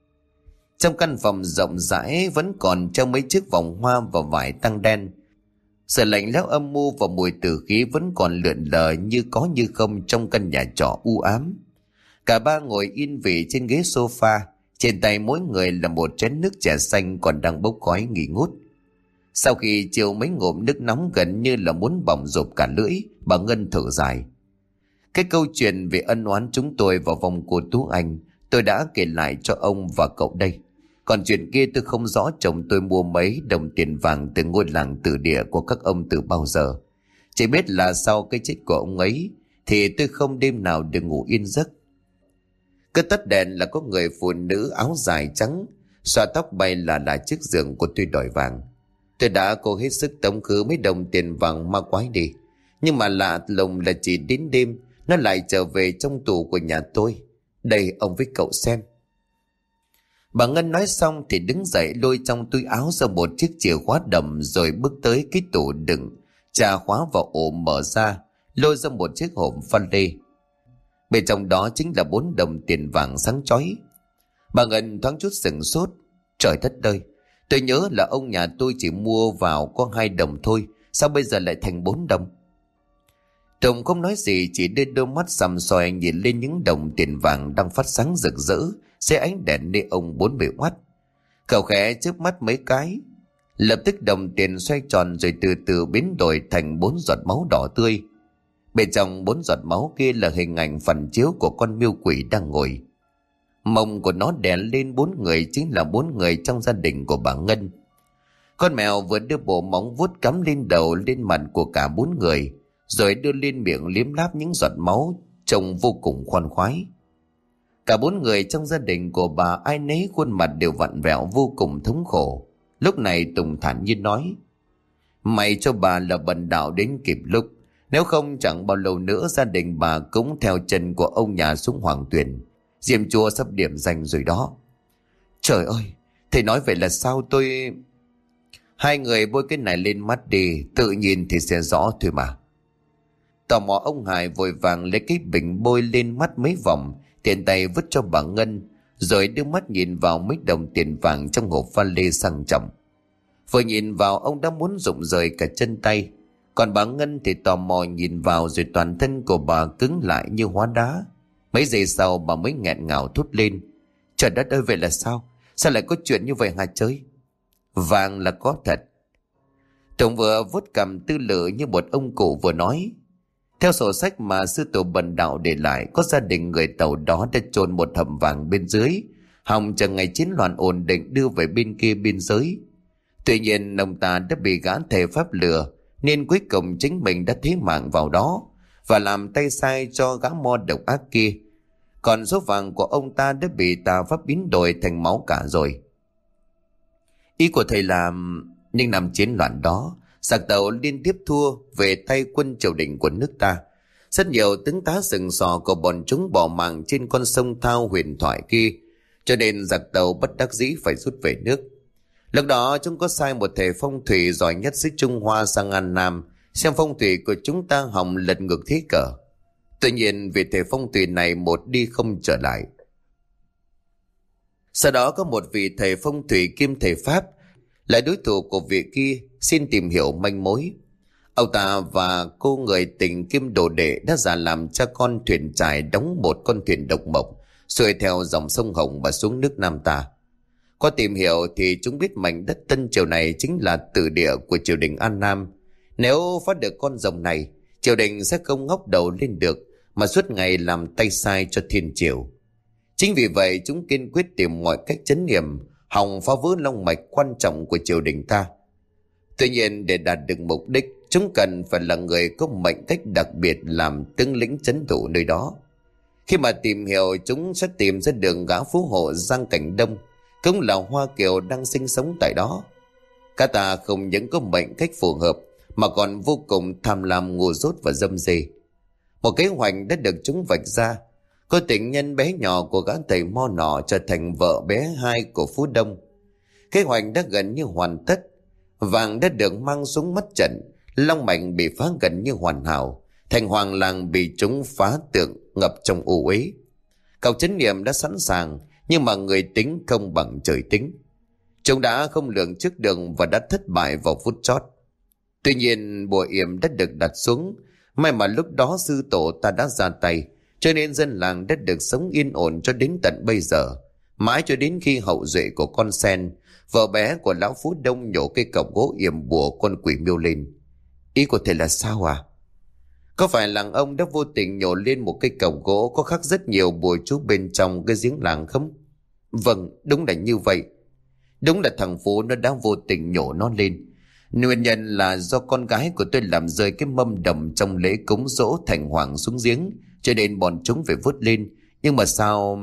Trong căn phòng rộng rãi vẫn còn treo mấy chiếc vòng hoa và vải tang đen. Sự lạnh lẽo âm mưu và mùi tử khí vẫn còn lượn lờ như có như không trong căn nhà trọ u ám. Cả ba ngồi yên vị trên ghế sofa, trên tay mỗi người là một chén nước trà xanh còn đang bốc khói nghi ngút. Sau khi chiều mấy ngụm nước nóng gần như là muốn bỏng rộp cả lưỡi, bà Ngân thở dài: Cái câu chuyện về ân oán chúng tôi vào vòng của Tú Anh tôi đã kể lại cho ông và cậu đây. Còn chuyện kia tôi không rõ chồng tôi mua mấy đồng tiền vàng từ ngôi làng tử địa của các ông từ bao giờ. Chỉ biết là sau cái chết của ông ấy thì tôi không đêm nào được ngủ yên giấc. Cứ tắt đèn là có người phụ nữ áo dài trắng xõa tóc bay là là chiếc giường của tôi đòi vàng. Tôi đã cố hết sức tống khứ mấy đồng tiền vàng ma quái đi, nhưng mà lạ lùng là chỉ đến đêm nó lại trở về trong tủ của nhà tôi. Đây, ông với cậu xem. Bà Ngân nói xong thì đứng dậy lôi trong túi áo ra một chiếc chìa khóa đầm, rồi bước tới cái tủ đựng trà khóa vào ổ mở ra, lôi ra một chiếc hộp pha lê. Bên trong đó chính là bốn đồng tiền vàng sáng chói. Bà Ngân thoáng chút sửng sốt. Trời đất ơi, tôi nhớ là ông nhà tôi chỉ mua vào có hai đồng thôi, sao bây giờ lại thành bốn đồng? Tùng không nói gì, chỉ đưa đôi mắt sằm soi nhìn lên những đồng tiền vàng đang phát sáng rực rỡ dưới ánh đèn neon bốn bề oát. Cậu khẽ chớp mắt mấy cái, lập tức đồng tiền xoay tròn rồi từ từ biến đổi thành bốn giọt máu đỏ tươi. Bên trong bốn giọt máu kia là hình ảnh phản chiếu của con miêu quỷ đang ngồi. Mông của nó đè lên bốn người, chính là bốn người trong gia đình của bà Ngân. Con mèo vừa đưa bộ móng vuốt cắm lên đầu lên mặt của cả bốn người, rồi đưa lên miệng liếm láp những giọt máu, trông vô cùng khoan khoái. Cả bốn người trong gia đình của bà ai nấy khuôn mặt đều vặn vẹo vô cùng thống khổ. Lúc này Tùng thản nhiên nói: May cho bà là bần đạo đến kịp lúc, nếu không chẳng bao lâu nữa gia đình bà cũng theo chân của ông nhà xuống Hoàng Tuyền. Diêm chùa sắp điểm danh rồi đó. Trời ơi, thầy nói vậy là sao? Tôi... Hai người bôi cái này lên mắt đi, tự nhìn thì sẽ rõ thôi mà. Tò mò ông Hải vội vàng lấy cái bình bôi lên mắt mấy vòng, tiện tay vứt cho bà Ngân, rồi đưa mắt nhìn vào mấy đồng tiền vàng trong hộp pha lê sang trọng. Vừa nhìn vào ông đã muốn rụng rời cả chân tay. Còn bà Ngân thì tò mò nhìn vào, rồi toàn thân của bà cứng lại như hóa đá. Mấy giây sau bà mới nghẹn ngào thốt lên: Trời đất ơi, vậy là sao? Sao lại có chuyện như vậy hả chơi? Vàng là có thật. Tùng vừa vuốt cằm tư lự như một ông cụ vừa nói: Theo sổ sách mà sư tổ Bần Đạo để lại, có gia đình người Tàu đó đã chôn một hầm vàng bên dưới, hòng chờ ngày chiến loạn ổn định đưa về bên kia biên giới. Tuy nhiên ông ta đã bị gã thầy pháp lừa, nên cuối cùng chính mình đã thế mạng vào đó và làm tay sai cho gã mo độc ác kia. Còn số vàng của ông ta đã bị tà pháp biến đổi thành máu cả rồi. Ý của thầy là những năm chiến loạn đó, giặc Tàu liên tiếp thua về tay quân triều đình của nước ta. Rất nhiều tướng tá sừng sò của bọn chúng bỏ mạng trên con sông Thao huyền thoại kia, cho nên giặc Tàu bất đắc dĩ phải rút về nước. Lúc đó chúng có sai một thầy phong thủy giỏi nhất xứ Trung Hoa sang An Nam xem phong thủy của chúng ta hòng lật ngược thế cờ. Tuy nhiên vì thầy phong thủy này một đi không trở lại. Sau đó có một vị thầy phong thủy kiêm thầy pháp, lại đối thủ của vị kia, xin tìm hiểu manh mối. Ông ta và cô người tình kiêm đồ đệ đã giả làm cha con thuyền trài đóng một con thuyền độc mộc xuôi theo dòng sông Hồng và xuống nước Nam ta. Qua tìm hiểu thì chúng biết mảnh đất Tân Triều này chính là tử địa của triều đình An Nam. Nếu phát được con rồng này, triều đình sẽ không ngóc đầu lên được, mà suốt ngày làm tay sai cho thiên triều. Chính vì vậy chúng kiên quyết tìm mọi cách trấn niệm, hòng phá vỡ long mạch quan trọng của triều đình ta. Tuy nhiên để đạt được mục đích, chúng cần phải là người có mệnh cách đặc biệt làm tướng lĩnh trấn thủ nơi đó. Khi mà tìm hiểu, chúng sẽ tìm ra đường gã phú hộ Giang Cảnh Đông, cũng là Hoa Kiều đang sinh sống tại đó. Cả ta không những có mệnh cách phù hợp mà còn vô cùng tham lam, ngu dốt và dâm dê. Một kế hoạch đã được chúng vạch ra. Cô tình nhân bé nhỏ của gã thầy mo nọ trở thành vợ bé hai của Phú Đông. Kế hoạch đã gần như hoàn tất. Vàng đã được mang xuống mắt trận, long mạch bị phá gần như hoàn hảo, thành hoàng làng bị chúng phá tượng ngập trong u uế. Cầu chấn niệm đã sẵn sàng, nhưng mà người tính không bằng trời tính. Chúng đã không lường trước đường và đã thất bại vào phút chót. Tuy nhiên bùa yểm đã được đặt xuống. May mà lúc đó sư tổ ta đã ra tay, cho nên dân làng đã được sống yên ổn cho đến tận bây giờ. Mãi cho đến khi hậu duệ của con sen, vợ bé của lão Phú Đông, nhổ cây cọc gỗ yểm bùa con quỷ miêu lên. Ý của thầy là sao à? Có phải làng ông đã vô tình nhổ lên một cây cọc gỗ có khắc rất nhiều bùa chú bên trong cái giếng làng không? Vâng, đúng là như vậy. Đúng là thằng Phú nó đã vô tình nhổ nó lên. Nguyên nhân là do con gái của tôi làm rơi cái mâm đồng trong lễ cúng dỗ thành hoàng xuống giếng, cho nên bọn chúng phải vớt lên. Nhưng mà sao...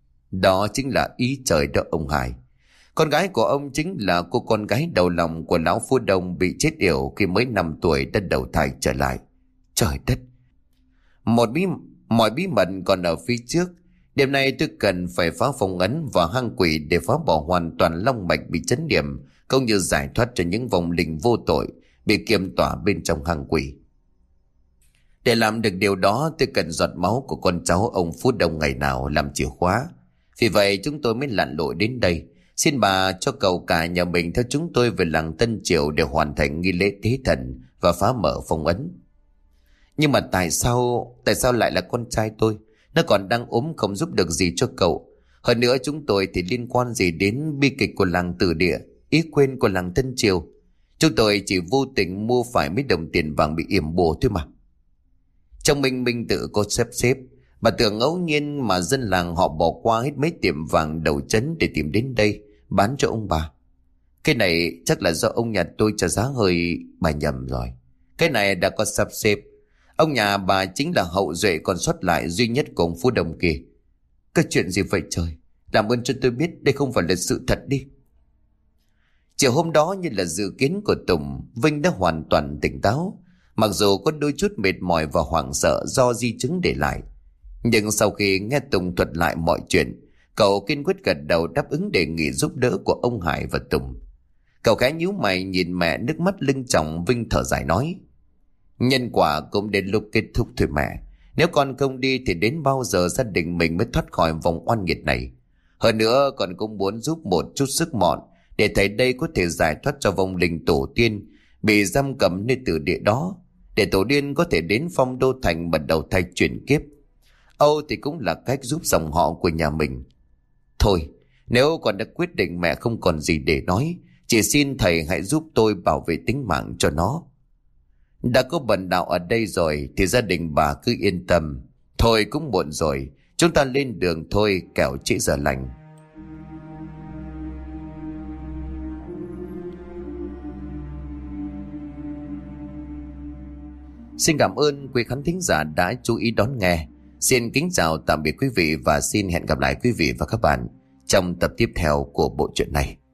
Đó chính là ý trời đó ông Hải. Con gái của ông chính là cô con gái đầu lòng của lão Phú Đông bị chết yểu khi mới năm tuổi đã đầu thai trở lại. Trời đất! Một bí, mọi bí mật còn ở phía trước. Đêm nay tôi cần phải phá phong ấn và hang quỷ để phá bỏ hoàn toàn long mạch bị chấn điểm, cũng như giải thoát cho những vong linh vô tội bị kiềm tỏa bên trong hang quỷ. Để làm được điều đó, tôi cần giọt máu của con cháu ông Phú Đông ngày nào làm chìa khóa. Vì vậy chúng tôi mới lặn lội đến đây, xin bà cho cầu cả nhà mình theo chúng tôi về làng Tân Triều để hoàn thành nghi lễ tế thần và phá mở phong ấn. Nhưng mà tại sao, tại sao lại là con trai tôi? Nó còn đang ốm không giúp được gì cho cậu. Hơn nữa chúng tôi thì liên quan gì đến bi kịch của làng Tử Địa, ý quên của làng Tân Triều. Chúng tôi chỉ vô tình mua phải mấy đồng tiền vàng bị yểm bùa thôi mà. Trong mình minh tự có xếp xếp, bà tưởng ngẫu nhiên mà dân làng họ bỏ qua hết mấy tiệm vàng đầu trấn để tìm đến đây bán cho ông bà. Cái này chắc là do ông nhà tôi cho giá hơi, bà nhầm rồi. Cái này đã có sắp xếp. Ông nhà bà chính là hậu duệ còn sót lại duy nhất của ông Phú Đông kia. Cái chuyện gì vậy trời? Làm ơn cho tôi biết đây không phải là sự thật đi. Chiều hôm đó, như là dự kiến của Tùng, Vinh đã hoàn toàn tỉnh táo. Mặc dù có đôi chút mệt mỏi và hoảng sợ do di chứng để lại, nhưng sau khi nghe Tùng thuật lại mọi chuyện, cậu kiên quyết gật đầu đáp ứng đề nghị giúp đỡ của ông Hải và Tùng. Cậu khẽ nhíu mày nhìn mẹ, nước mắt lưng tròng. Vinh thở dài nói: Nhân quả cũng đến lúc kết thúc thôi mẹ. Nếu con không đi thì đến bao giờ gia đình mình mới thoát khỏi vòng oan nghiệt này. Hơn nữa con cũng muốn giúp một chút sức mọn để thầy đây có thể giải thoát cho vong linh tổ tiên bị giam cầm nơi tử địa đó, để tổ tiên có thể đến Phong Đô Thành bắt đầu thay chuyển kiếp. Âu thì cũng là cách giúp dòng họ của nhà mình. Thôi, nếu con đã quyết định mẹ không còn gì để nói, chỉ xin thầy hãy giúp tôi bảo vệ tính mạng cho nó. Đã có bần đạo ở đây rồi thì gia đình bà cứ yên tâm. Thôi cũng muộn rồi, chúng ta lên đường thôi, kẻo trễ giờ lành. Xin cảm ơn quý khán thính giả đã chú ý đón nghe. Xin kính chào tạm biệt quý vị và xin hẹn gặp lại quý vị và các bạn trong tập tiếp theo của bộ truyện này.